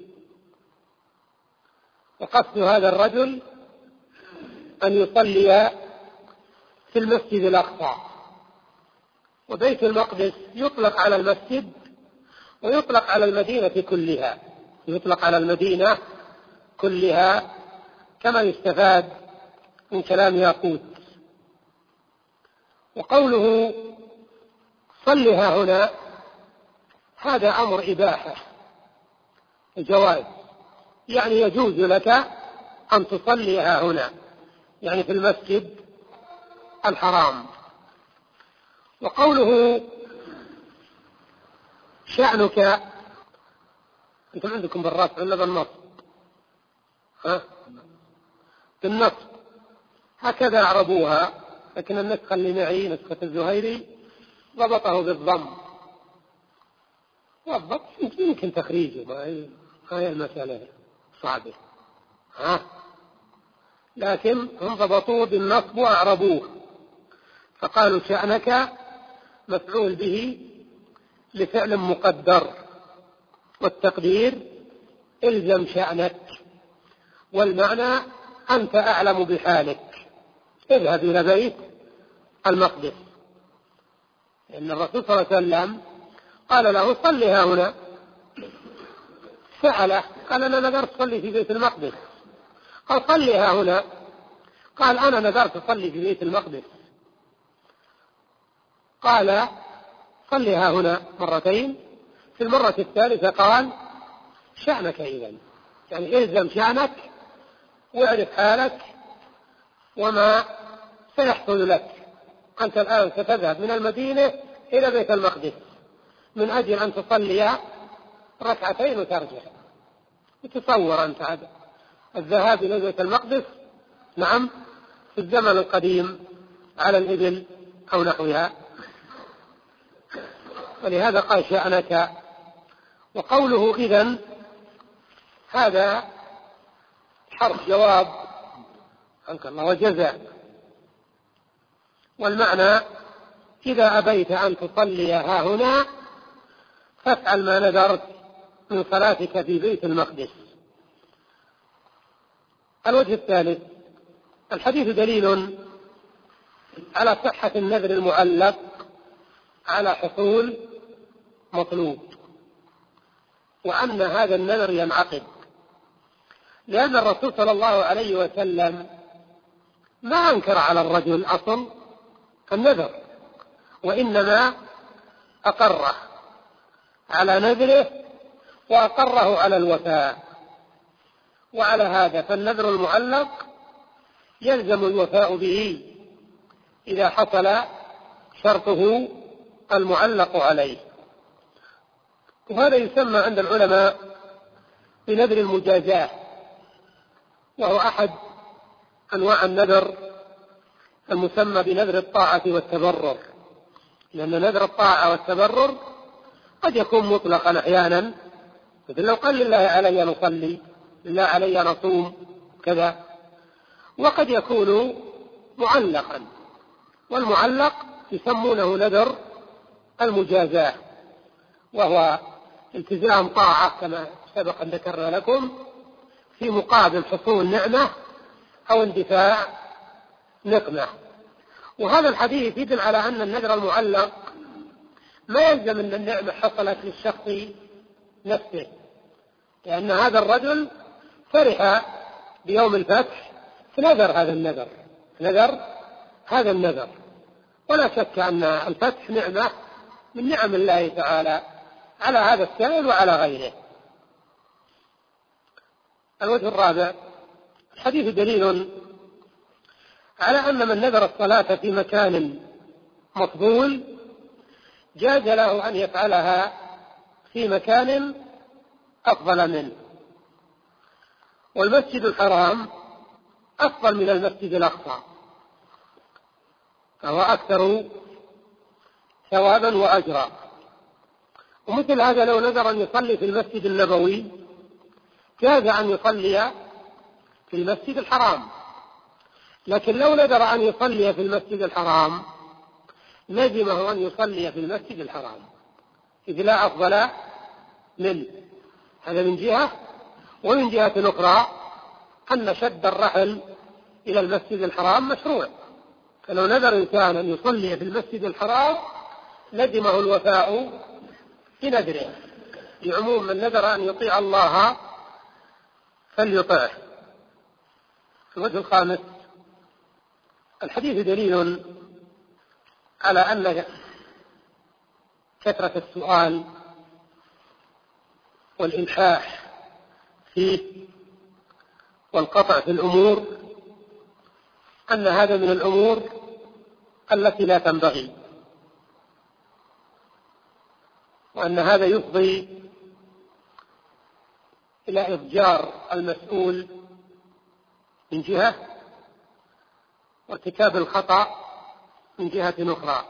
وقصد هذا الرجل أن يصلي في المسجد الأقصى. وبيت المقدس يطلق على المسجد ويطلق على المدينة كلها، يطلق على المدينة كلها كما يستفاد من كلام ياقوت. وقوله صلها هنا هذا أمر إباحة الجواز، يعني يجوز لك أن تصليها هنا، يعني في المسجد الحرام. وقوله شأنك، أنتم عندكم بالرفع ولا بالنصب؟ ها؟ بالنصب هكذا أعربوها، لكن النسخة اللي معي نسخة الزهيري ضبطه بالضم، والضبط يمكن تخريجه، هاي المسألة صعبة ها؟ لكن هم ضبطوه بالنصب وأعربوه، فقالوا شأنك مفعول به لفعل مقدر، والتقدير الزم شأنك، والمعنى أنت أعلم بحالك، اذهب إلى بيت المقدس. إن الرسول صلى الله عليه وسلم قال له صلي ها هنا. سأله قال أنا نذرت أصلي في بيت المقدس. قال صلي ها هنا. قال أنا نذرت أصلي في بيت المقدس. قال صلي ها هنا مرتين. في المرة الثالثة قال شأنك إذن، يعني إلزم شأنك واعرف حالك وما سيحصل لك. أنت الآن ستذهب من المدينة إلى بيت المقدس من أجل أن تصلي ركعتين وترجع. تصور أنت هذا الذهاب إلى بيت المقدس، نعم، في الزمن القديم على الإبل أو نحوها. ولهذا قال شأنك. وقوله إذن هذا حرف جواب عنك الله وجزاء، والمعنى إذا أبيت أن تصلي ها هنا فافعل ما نذرت من صلاتك في بيت المقدس. الوجه الثالث: الحديث دليل على صحة النذر المعلق على حصول مطلوب، وأن هذا النذر ينعقد، لأن الرسول صلى الله عليه وسلم ما أنكر على الرجل أصل النذر، وإنما أقره على نذره وأقره على الوفاء. وعلى هذا فالنذر المعلق يلزم الوفاء به إذا حصل شرطه المعلق عليه. وهذا يسمى عند العلماء بنذر المجازاة، وهو أحد أنواع النذر المسمى بنذر الطاعة والتبرر، لأن نذر الطاعة والتبرر قد يكون مطلقا أحيانا، مثل لو قال لله علي نصلي، لله علي نصوم كذا، وقد يكون معلقا، والمعلق يسمونه نذر المجازاة، وهو التزام طاعة كما سبق أن ذكرنا لكم في مقابل حصول نعمة أو اندفاع نقمة. وهذا الحديث يدل على أن النذر المعلق ما يلزم أن النعمة حصلت للشخص نفسه، لأن هذا الرجل فرح بيوم الفتح فنذر هذا النذر نذر هذا النذر ولا شك أن الفتح نعمة من نعم الله تعالى على هذا السائل وعلى غيره. الوجه الرابع: الحديث دليل على أن من نذر الصلاة في مكان مفضول جاز له أن يفعلها في مكان أفضل منه، والمسجد الحرام أفضل من المسجد الأقصى، فهو أكثر ثوابا وأجرا. ومثل هذا لو نذر أن يصلي في المسجد النبوي جاز أن يصلي في المسجد الحرام، لكن لو نذر أن يصلي في المسجد الحرام لزمه أن يصلي في المسجد الحرام، إذ لا أفضل منه. هذا من جهة، ومن جهة أخرى أن شد الرحل إلى المسجد الحرام مشروع، فلو نذر إنسان أن يصلي في المسجد الحرام لزمه الوفاء بنذره، لعموم من نذر أن يطيع الله فليطعه. الوجه الخامس: الحديث دليل على أن كثرة السؤال والإلحاح فيه والقطع في الأمور أن هذا من الأمور التي لا تنبغي، وأن هذا يفضي إلى إضجار المسؤول من جهة وارتكاب الخطأ من جهة أخرى.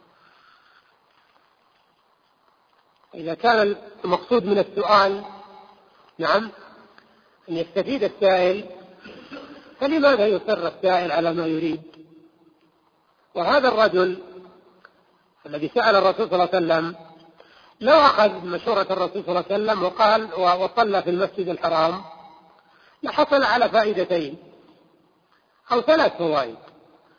إذا كان المقصود من السؤال نعم أن يستفيد السائل، فلماذا يصر السائل على ما يريد؟ وهذا الرجل الذي سأل الرسول صلى الله عليه وسلم لو أخذ مشورة الرسول صلى الله عليه وسلم وقال وصلى في المسجد الحرام لحصل على فائدتين أو ثلاث فوائد.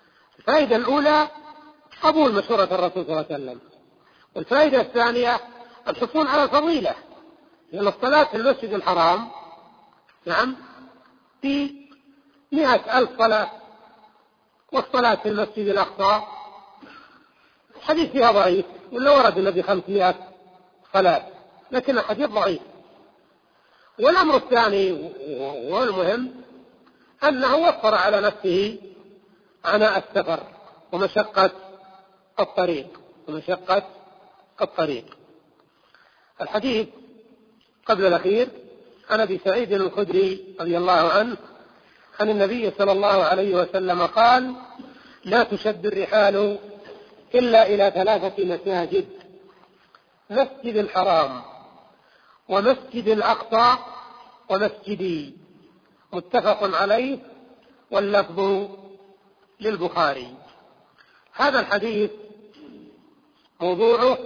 الفائدة الأولى قبول مشورة الرسول صلى الله عليه وسلم، والفائدة الثانية الحصول على الفضيلة، لأن الصلاة في المسجد الحرام نعم في مئة ألف صلاة، والصلاة في المسجد الأقصى الحديث فيها ضعيف، ولا ورد النبي خمسمائة صلاة، لكن الحديث ضعيف. والأمر الثاني والمهم أنه وفر على نفسه عناء السفر ومشقة الطريق ومشقة الطريق. الحديث قبل الأخير عن أبي سعيد الخدري رضي الله عنه عن النبي صلى الله عليه وسلم قال: لا تشد الرحال إلا إلى ثلاثة مساجد: مسجد الحرام، ومسجد الأقصى، ومسجدي. متفق عليه، واللفظ للبخاري. هذا الحديث موضوعه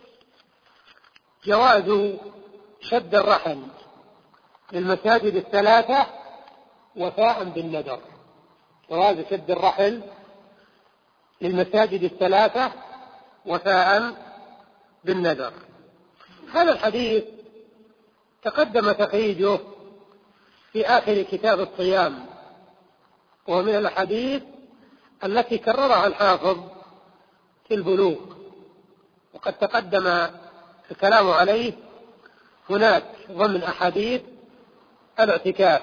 جواز شد الرحل للمساجد الثلاثة وفاء بالنذر. جواز شد الرحل للمساجد الثلاثة وفاء بالنذر. هذا الحديث تقدم تخريجه في آخر كتاب الصيام، وهو من الأحاديث التي كررها الحافظ في البلوغ، وقد تقدم الكلام عليه هناك ضمن أحاديث الاعتكاف.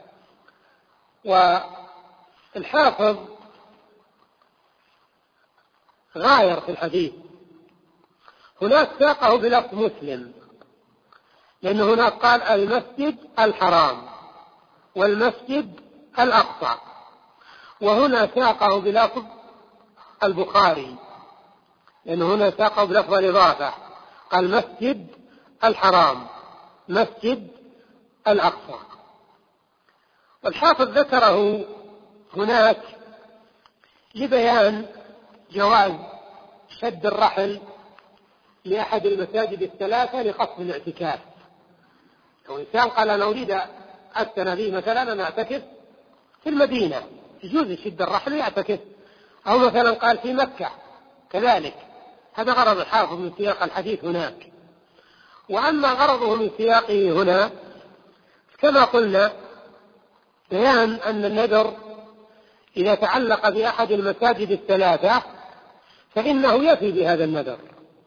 والحافظ غاير في الحديث، هناك ساقه بلفظ مسلم، لأن هناك قال المسجد الحرام والمسجد الأقصى، وهنا ساقه بلفظ البخاري، لأن هنا ساقه بلفظ الإضافة، قال مسجد الحرام مسجد الأقصى. والحافظ ذكره هناك لبيان جواز شد الرحل لأحد المساجد الثلاثة لقصد الاعتكاف. لو إنسان قال أنا أريد أسكن به مثلا أنا أعتكف في المدينة، يجوز يشد الرحل ويعتكف، أو مثلا قال في مكة كذلك، هذا غرض الحافظ من سياق الحديث هناك. وأما غرضه من سياقه هنا كما قلنا بيان أن النذر إذا تعلق بأحد المساجد الثلاثة فإنه يفي بهذا النذر،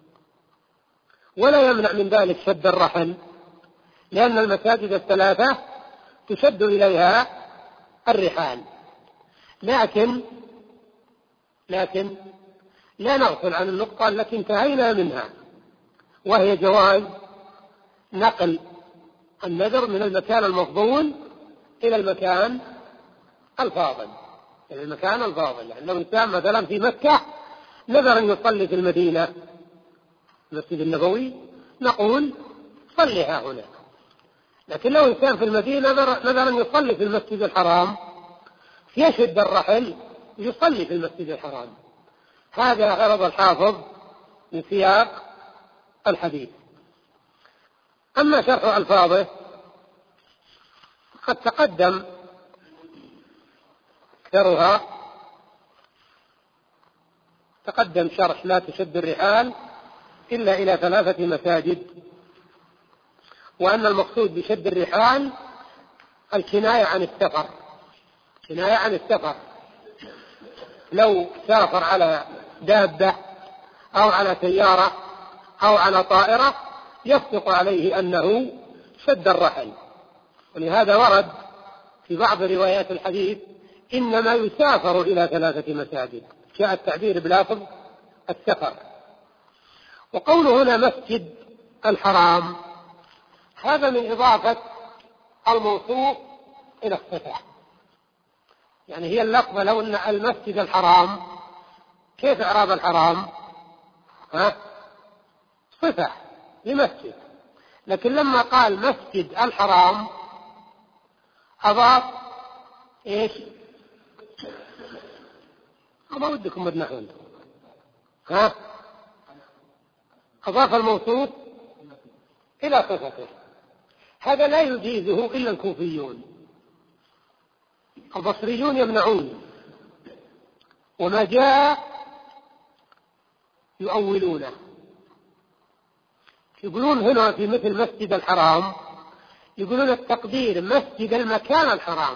ولا يمنع من ذلك شد الرحل، لأن المساجد الثلاثة تشد إليها الرحال. لكن لكن لا نغفل عن النقطة التي انتهينا منها، وهي جواز نقل النذر من المكان المفضول إلى المكان الفاضل إلى المكان الفاضل يعني لو إنسان مثلا في مكة نذر أن يصلي في المدينة المسجد النبوي نقول صلها هنا، لكن لو إنسان في المدينة نذر أن يصلي في المسجد الحرام يشد الرحل يصلي في المسجد الحرام. هذا غرض الحافظ من سياق الحديث. أما شرح ألفاظه قد تقدم أكثرها، تقدم شرح لا تشد الرحال إلا إلى ثلاثة مساجد، وأن المقصود بشد الرحال الكناية عن السفر، كناية عن السفر. لو سافر على دابة أو على سيارة أو على طائرة يصدق عليه أنه شد الرحل. ولهذا ورد في بعض روايات الحديث إنما يسافر إلى ثلاثة مساجد، جاء التعبير بلفظ السفر. وقوله هنا مسجد الحرام هذا من إضافة الموصوف إلى الصفة، يعني هي اللفظة لو أن المسجد الحرام كيف إعراب الحرام؟ ها؟ صفة لمسجد، لكن لما قال مسجد الحرام أضاف إيش؟ ما ودكم بالنحو، ها؟ أضاف الموصوف إلى صفته. هذا لا يجيزه إلا الكوفيون، البصريون يمنعون، وما جاء يؤولونه. يقولون هنا في مثل مسجد الحرام، يقولون التقدير مسجد المكان الحرام.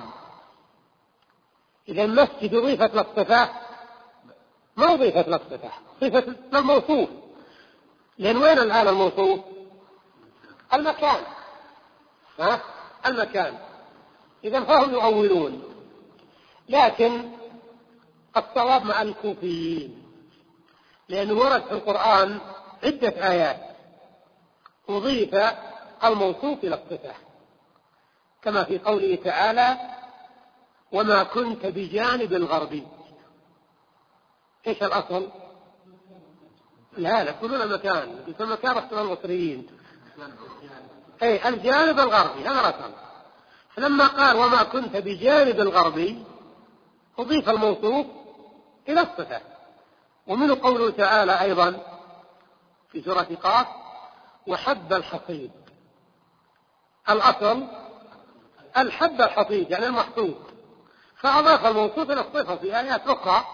إذا المسجد أضيفت للصفة ما أضيفت للصفة، صفة للموصوف، لأن وين الآن الموصوف؟ المكان، ها؟ المكان. إذا فهم يؤولون، لكن الصواب مع الكوفيين، لأنه ورد في القرآن عدة آيات أضيف الموصوف إلى الصفة، كما في قوله تعالى: وما كنت بجانب الغربي. إيش الأصل؟ لا لا يقولون المكان، يقولون المكان رسول المصريين، أي الجانب الغربي، هذا الأصل. فلما قال وما كنت بجانب الغربي أضيف الموصوف إلى الصفة. ومنه قوله تعالى أيضا في سورة قاف: وحب الحصيد. الأصل الحب الحصيد يعني المحصود، فأضاف الموصوف إلى الصفة في آيات أخرى.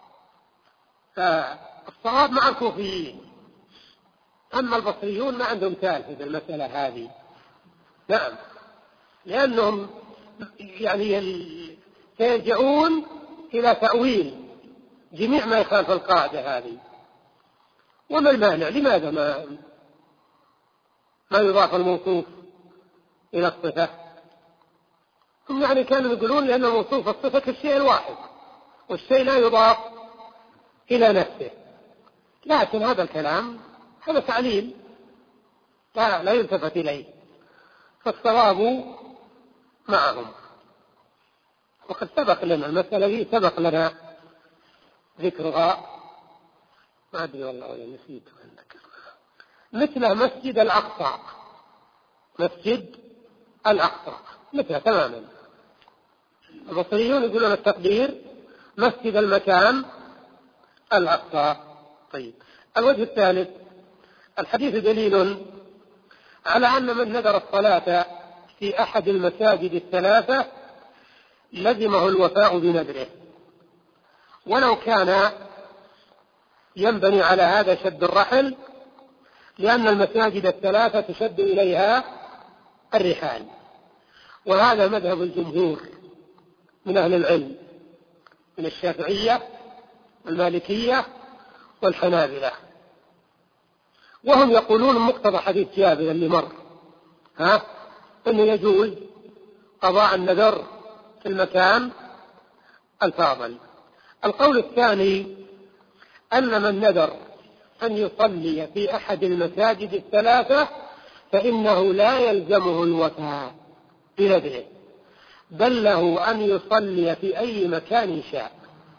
فالصواب مع الكوفيين. أما البصريون ما عندهم ثالث في المسألة هذه، نعم، لأنهم يعني سيلجؤون إلى تأويل جميع ما يخالف القاعدة هذه. وما المانع؟ لماذا ما ما يضاف الموصوف إلى الصفة؟ هم يعني كانوا يقولون لأن الموصوف الصفة كالشيء الواحد، والشيء لا يضاف إلى نفسه. لكن هذا الكلام هذا تعليل لا, لا يلتفت إليه، فالصواب معهم. وقد سبق لنا المسألة دي، سبق لنا ذكرها، ما أدري والله ولا نسيت عندك. مثل مسجد الأقصى، مسجد الأقصى مثل تماما. البصريون يقولون التقدير مسجد المكان الأقصى. طيب، الوجه الثالث: الحديث دليل على أن من نذر الصلاة في أحد المساجد الثلاثة لزمه الوفاء بنذره، ولو كان ينبني على هذا شد الرحل، لأن المساجد الثلاثة تشد إليها الرحال. وهذا مذهب الجمهور من أهل العلم من الشافعية والمالكية والحنابلة، وهم يقولون مقتضى حديث جابر اللي مر، ها أنه يجوز قضاء النذر في المكان الفاضل. القول الثاني أن من نذر أن يصلي في أحد المساجد الثلاثة فإنه لا يلزمه الوفاء بنذره، بل له أن يصلي في أي مكان شاء.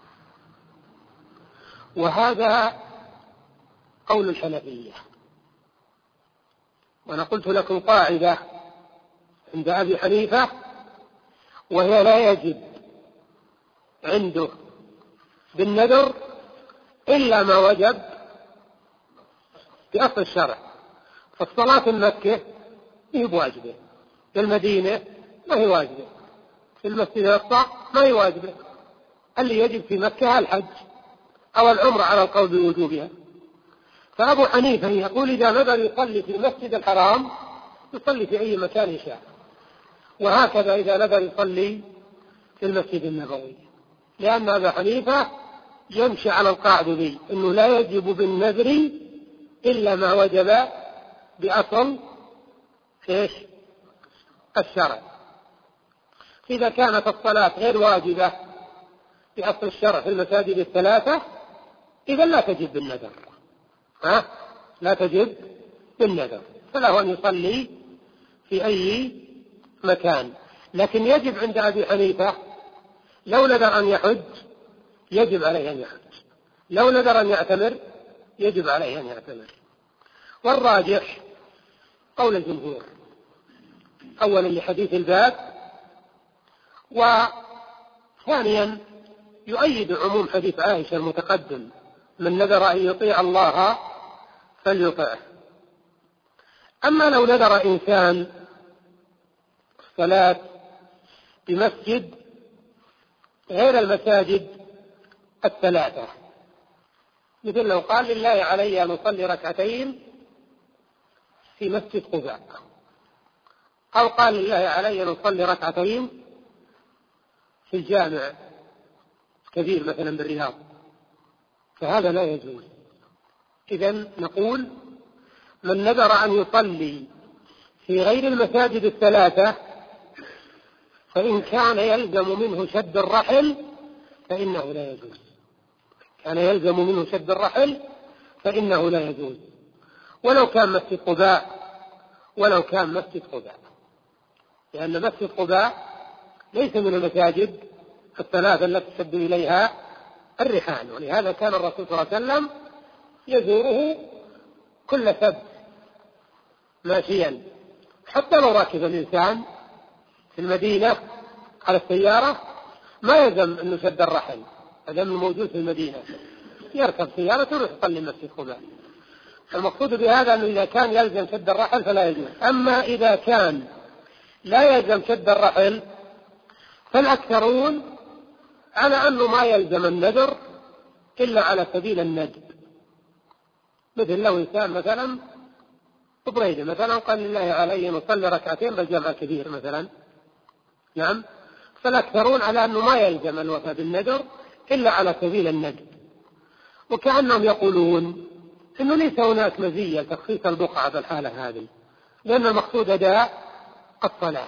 وهذا قول الحنفية. وأنا قلت لكم قاعدة عند أبي حنيفة، وهي لا يجب عنده بالنذر إلا ما وجب في أصل الشرع. فالصلاة في مكة هي بواجبة، في المدينة ما هي واجبة، في المسجد الأقصى ما هي واجبة. اللي يجب في مكة الحج أو العمرة على القول بوجوبها. فأبو حنيفة يقول إذا نذر يصلي في المسجد الحرام يصلي في أي مكان يشاء، وهكذا إذا نذر يصلي في المسجد النبوي، لأن أبا حنيفة يمشي على القاعدة دي أنه لا يجب بالنذر إلا ما وجب بأصل إيش الشرع. إذا كانت الصلاة غير واجبة بأصل الشرع في المساجد الثلاثة إذا لا تجب بالنذر، ها لا تجب بالنذر، فله أن يصلي في أي مكان. لكن يجب عند أبي حنيفة لو نذر أن يحج يجب عليه أن يحج، لو نذر أن يعتمر يجب عليه أن يعتمر. والراجح قول الجمهور، أولا لحديث الباب، وثانيا يؤيد عموم حديث عائشة المتقدم: من نذر أن يطيع الله فليطعه. أما لو نذر إنسان الصلاة بمسجد غير المساجد الثلاثة، مثل لو قال لله علي أن أصلي ركعتين في مسجد قباء، أو قال لله علي أن أصلي ركعتين في الجامع كبير مثلا بالرياض، فهذا لا يجوز. إذن نقول من نذر أن يصلي في غير المساجد الثلاثة فإن كان يلزم منه شد الرحل فإنه لا يجوز، كان يلزم منه شد الرحل فإنه لا يجوز، ولو كان مسجد قباء ولو كان مسجد قباء، لأن مسجد قباء ليس من المساجد الثلاثة التي تشد إليها الرحال، ولهذا كان الرسول صلى الله عليه وسلم يزوره كل سبت ماشيا، حتى لو راكب الإنسان في المدينة على السيارة ما يلزم أن يشد الرحل، هذا من موجود في المدينة يركب سيارة ويروح يصلي مسجد قباء. المقصود بهذا أنه إذا كان يلزم شد الرحل فلا يجوز. أما إذا كان لا يلزم شد الرحل فالأكثرون على أنه ما يلزم النذر إلا على سبيل الندب، مثل لو إنسان مثلا بريدة مثلا قال لله علي أن أصلي ركعتين بالجامع الكبير مثلا، نعم، فالأكثرون على أنه ما يلزم الوفاء بالنذر إلا على سبيل الندب، وكأنهم يقولون إنه ليس هناك مزية لتخصيص البقعة بالحالة هذه، لأن المقصود أداء الصلاة.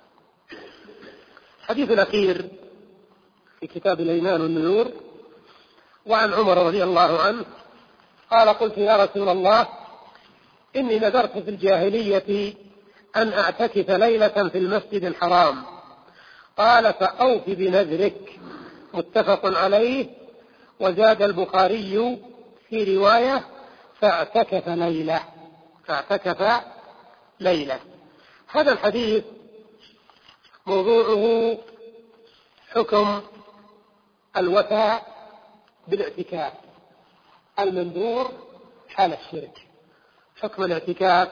الحديث الأخير في كتاب الإيمان والنذور، وعن عمر رضي الله عنه قال قلت يا رسول الله إني نذرت في الجاهلية أن أعتكف ليلة في المسجد الحرام، قال فأوف بنذرك، متفق عليه. وزاد البخاري في رواية فاعتكف ليلة، فاعتكف ليلة. هذا الحديث موضوعه حكم الوفاء بالاعتكاف المنذور حال الشرك، حكم الاعتكاف،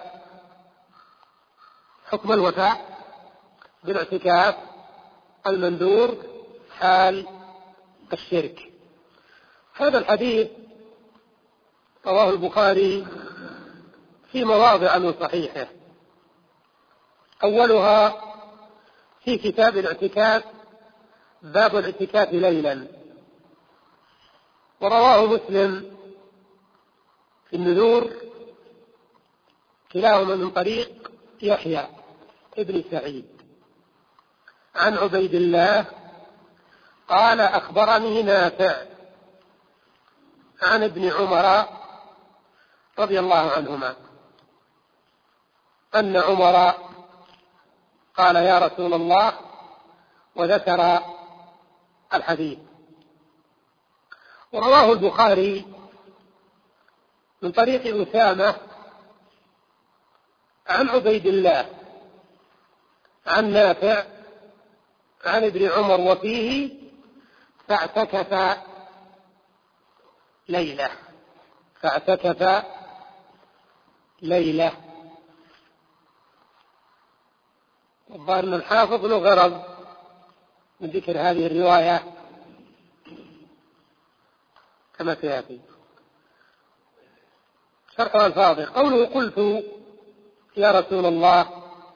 حكم الوفاء بالاعتكاف المنذور حال الشرك. هذا الحديث رواه البخاري في مواضع من صحيحه، أولها في كتاب الاعتكاف باب الاعتكاف ليلا، ورواه مسلم في النذور كلاهما من طريق يحيى ابن سعيد عن عبيد الله قال أخبرني نافع عن ابن عمر رضي الله عنهما أن عمر قال يا رسول الله، وذكر الحديث. ورواه البخاري من طريق أسامة عن عبيد الله عن نافع عن ابن عمر، وفيه فاعتكف ليلة، فاعتكف ليلة. الظاهر أن الحافظ له غرض من ذكر هذه الرواية كما سيأتي. شرح الفاظ قوله قلت يا رسول الله،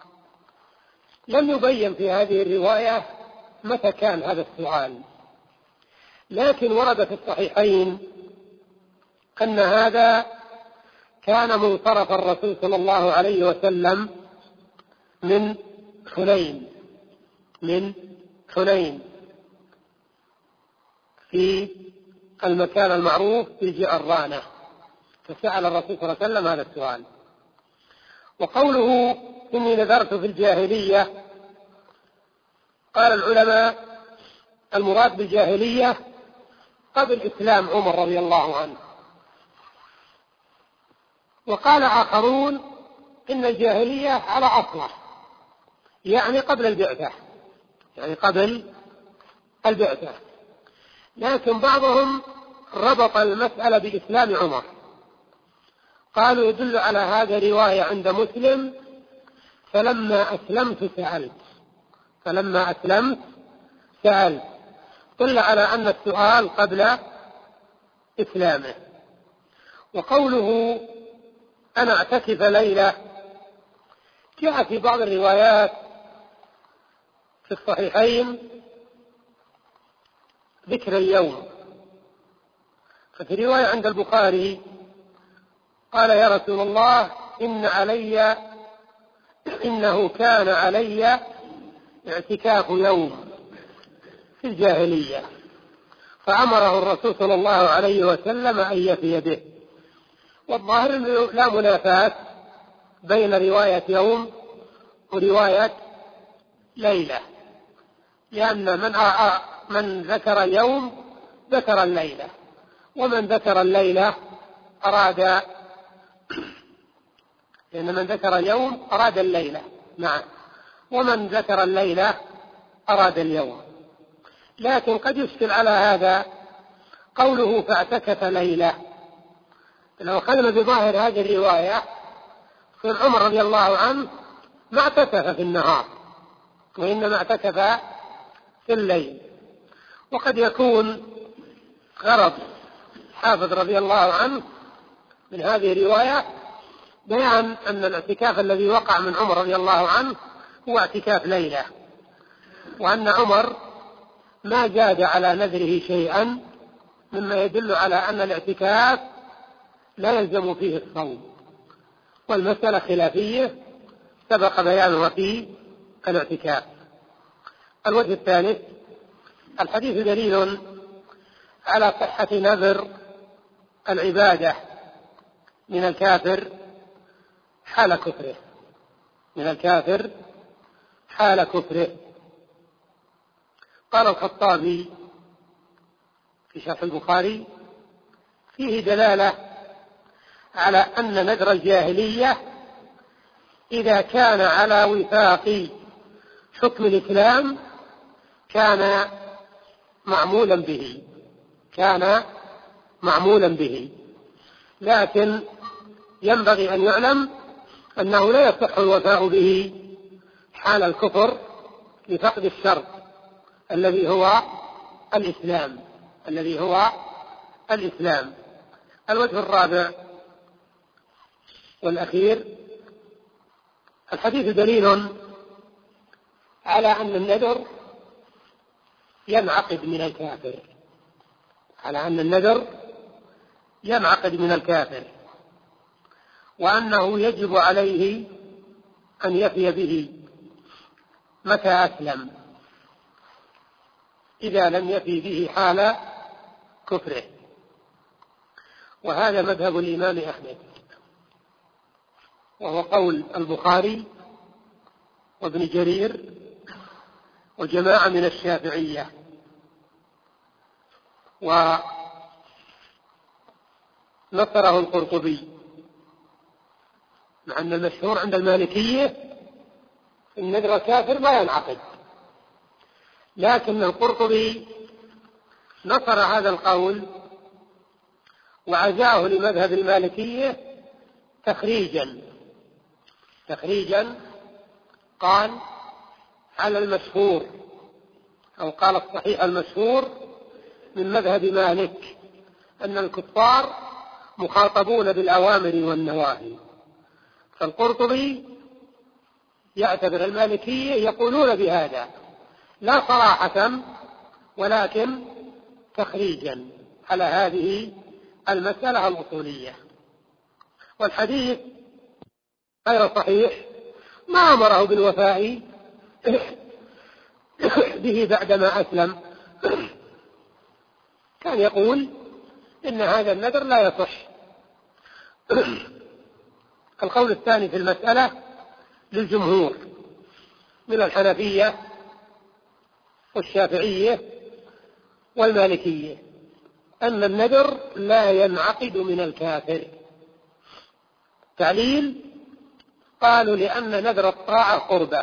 لم يبين في هذه الرواية متى كان هذا السؤال، لكن ورد في الصحيحين أن هذا كان منصرف الرسول صلى الله عليه وسلم من حنين من حنين في المكان المعروف بالجعرانة، فسأل الرسول صلى الله عليه وسلم هذا السؤال. وقوله إني نذرت في الجاهلية، قال العلماء المراد بالجاهلية قبل إسلام عمر رضي الله عنه، وقال آخرون إن الجاهلية على أصله، يعني قبل البعثة، يعني قبل البعثة، لكن بعضهم ربط المسألة بإسلام عمر، قالوا يدل على هذا رواية عند مسلم فلما أسلمت سألت، فلما أسلمت سألت، دل على أن السؤال قبل إسلامه. وقوله أنا أعتكف ليلة جاء في بعض الروايات في الصحيحين ذكر اليوم. ففي رواية عند البخاري قال: يا رسول الله، إن علي إنه كان علي اعتكاف يوم في الجاهلية، فأمره الرسول صلى الله عليه وسلم أن يفي به. والظاهر لا منافاة بين رواية يوم ورواية ليلة، لأن من من ذكر يوم ذكر الليلة، ومن ذكر الليلة أراد لأن من ذكر اليوم أراد الليلة نعم، ومن ذكر الليلة أراد اليوم. لكن قد يشكل على هذا قوله فاعتكف ليلة. لو أخذنا بظاهر هذه الرواية فإن عمر رضي الله عنه ما اعتكف في النهار، وإنما اعتكف في الليل. وقد يكون غرض حافظ رضي الله عنه من هذه الرواية بيان أن الاعتكاف الذي وقع من عمر رضي الله عنه هو اعتكاف ليلة، وأن عمر ما زاد على نذره شيئا، مما يدل على أن الاعتكاف لا يلزم فيه الصوم، والمسألة خلافية سبق بيانها في الاعتكاف. الوجه الثالث: الحديث دليل على صحة نذر العبادة من الكافر حال كفره، من الكافر حال كفره. قال الخطابي في شرح البخاري: فيه دلالة على أن نذر الجاهلية إذا كان على وفاق حكم الإسلام كان معمولا به كان معمولا به لكن ينبغي أن يعلم أنه لا يصح الوفاء به حال الكفر لفقد الشرط الذي هو الإسلام الذي هو الإسلام. الوجه الرابع والأخير: الحديث دليل على أن النذر ينعقد من الكافر على أن النذر ينعقد من الكافر وأنه يجب عليه أن يفي به متى أسلم، إذا لم يفي به حال كفره. وهذا مذهب الإمام أحمد، وهو قول البخاري وابن جرير وجماعة من الشافعية. ونصره القرطبي، مع أن المشهور عند المالكية إن نذر الكافر لا ينعقد، لكن القرطبي نصر هذا القول وعزاه لمذهب المالكية تخريجا تخريجا قال على المشهور أو قال الصحيح المشهور من مذهب مالك أن الكفار مخاطبون بالأوامر والنواهي. فالقرطبي يعتبر المالكية يقولون بهذا لا صراحة ولكن تخريجا على هذه المسألة الأصولية. والحديث غير صحيح، ما أمره بالوفاء به بعدما أسلم، كان يقول إن هذا النذر لا يصح. القول الثاني في المسألة للجمهور من الحنفية والشافعية والمالكية أن النذر لا ينعقد من الكافر. تعليل: قالوا لأن نذر الطاعة قربة،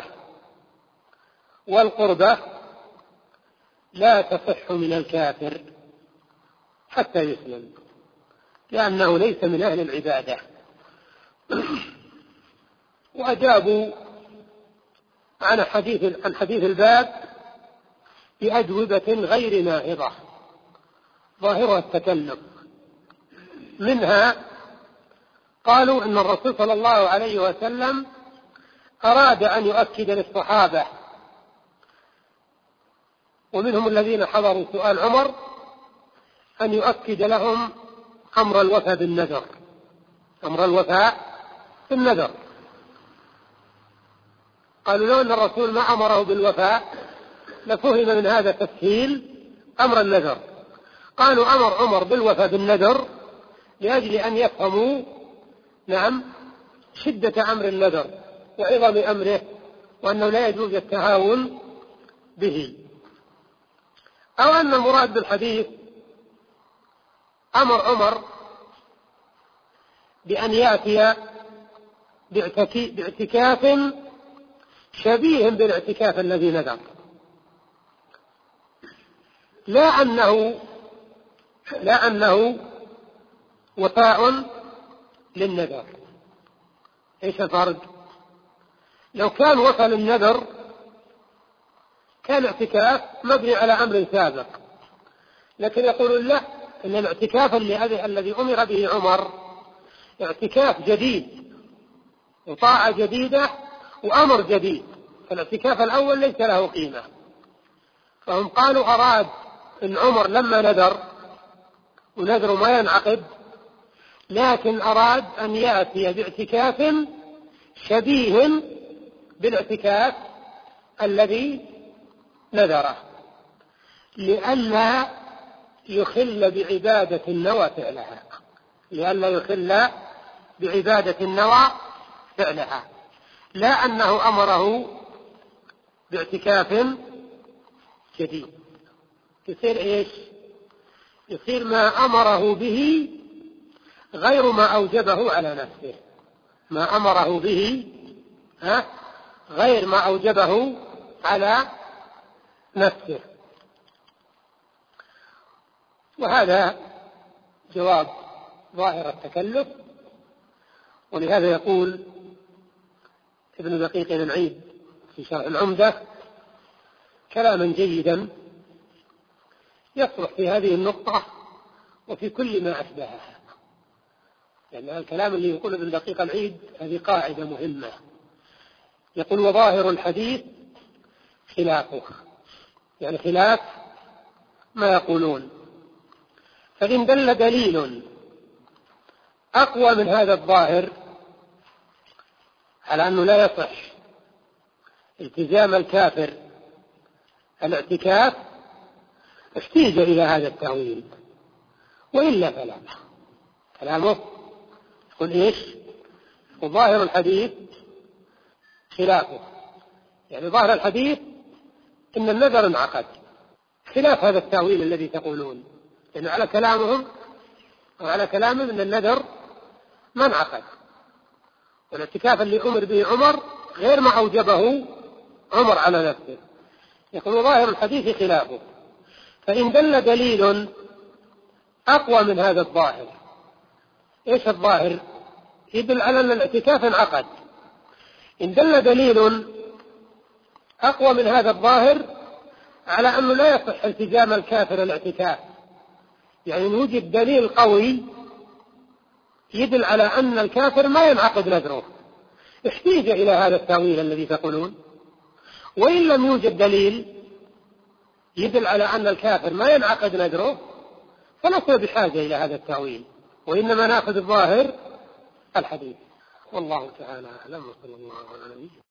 والقربة لا تصح من الكافر حتى يسلم، لأنه ليس من أهل العبادة. وأجابوا عن حديث عن حديث الباب بأجوبة غير ناهضة ظاهرها التكلف. منها قالوا إن الرسول صلى الله عليه وسلم أراد أن يؤكد للصحابة ومنهم الذين حضروا سؤال عمر أن يؤكد لهم أمر الوفاء بالنذر، أمر الوفاء بالنذر. قالوا لو أن الرسول ما أمره بالوفاء لفهم من هذا تسهيل أمر النذر. قالوا أمر عمر بالوفاء بالنذر لأجل أن يفهموا نعم شدة أمر النذر وعظم أمره وأنه لا يجوز التهاون به، أو أن المراد بالحديث أمر عمر بأن يأتي باعتكاف شبيه بالاعتكاف الذي نذر، لا أنه لا أنه وفاء للنذر. إيش الفرق؟ لو كان وفاء للنذر كان اعتكاف مبني على أمر سابق، لكن يقولون لا، إن الاعتكاف الذي أمر به عمر اعتكاف جديد وطاعة جديدة وأمر جديد، فالاعتكاف الأول ليس له قيمة. فهم قالوا أراد إن عمر لما نذر ونذر ما ينعقد، لكن أراد أن يأتي باعتكاف شبيه بالاعتكاف الذي نذره لئلا يخل بعبادة النوى فعلها، لئلا يخل بعبادة النوى فعلها، لا أنه أمره باعتكاف جديد. يصير إيش؟ يصير ما أمره به غير ما أوجبه على نفسه، ما أمره به ها غير ما أوجبه على نفسه. وهذا جواب ظاهر التكلف، ولهذا يقول ابن دقيق العيد في شرح العمدة كلاما جيدا يصلح في هذه النقطة وفي كل ما أشبهها، لأن يعني الكلام اللي يقول ابن دقيق العيد هذه قاعدة مهمة. يقول وظاهر الحديث خلافه، يعني خلاف ما يقولون. فإن دل دليل أقوى من هذا الظاهر على أنه لا يصح التزام الكافر الاعتكاف احتيج إلى هذا التأويل، وإلا فلا. كلامه يقول إيش؟ وظاهر الحديث خلافه، يعني ظاهر الحديث إن النذر انعقد، خلاف هذا التأويل الذي تقولون، لأن يعني على كلامهم وعلى كلامهم أن النذر ما انعقد، والاعتكاف اللي أمر به عمر غير ما أوجبه عمر على نفسه. يقول ظاهر الحديث خلافه، فإن دل دليل أقوى من هذا الظاهر. إيش الظاهر؟ يدل على أن الاعتكاف انعقد. إن دل دليل أقوى من هذا الظاهر على أنه لا يصح التزام الكافر الاعتكاف، يعني وجد دليل قوي يدل على أن الكافر ما ينعقد نذره، احتيج إلى هذا التأويل الذي تقولون. وإن لم يوجد دليل يدل على أن الكافر ما ينعقد نذره فلسنا بحاجة إلى هذا التأويل، وإنما نأخذ الظاهر الحديث. والله تعالى أعلم، وصلى الله على نبينا.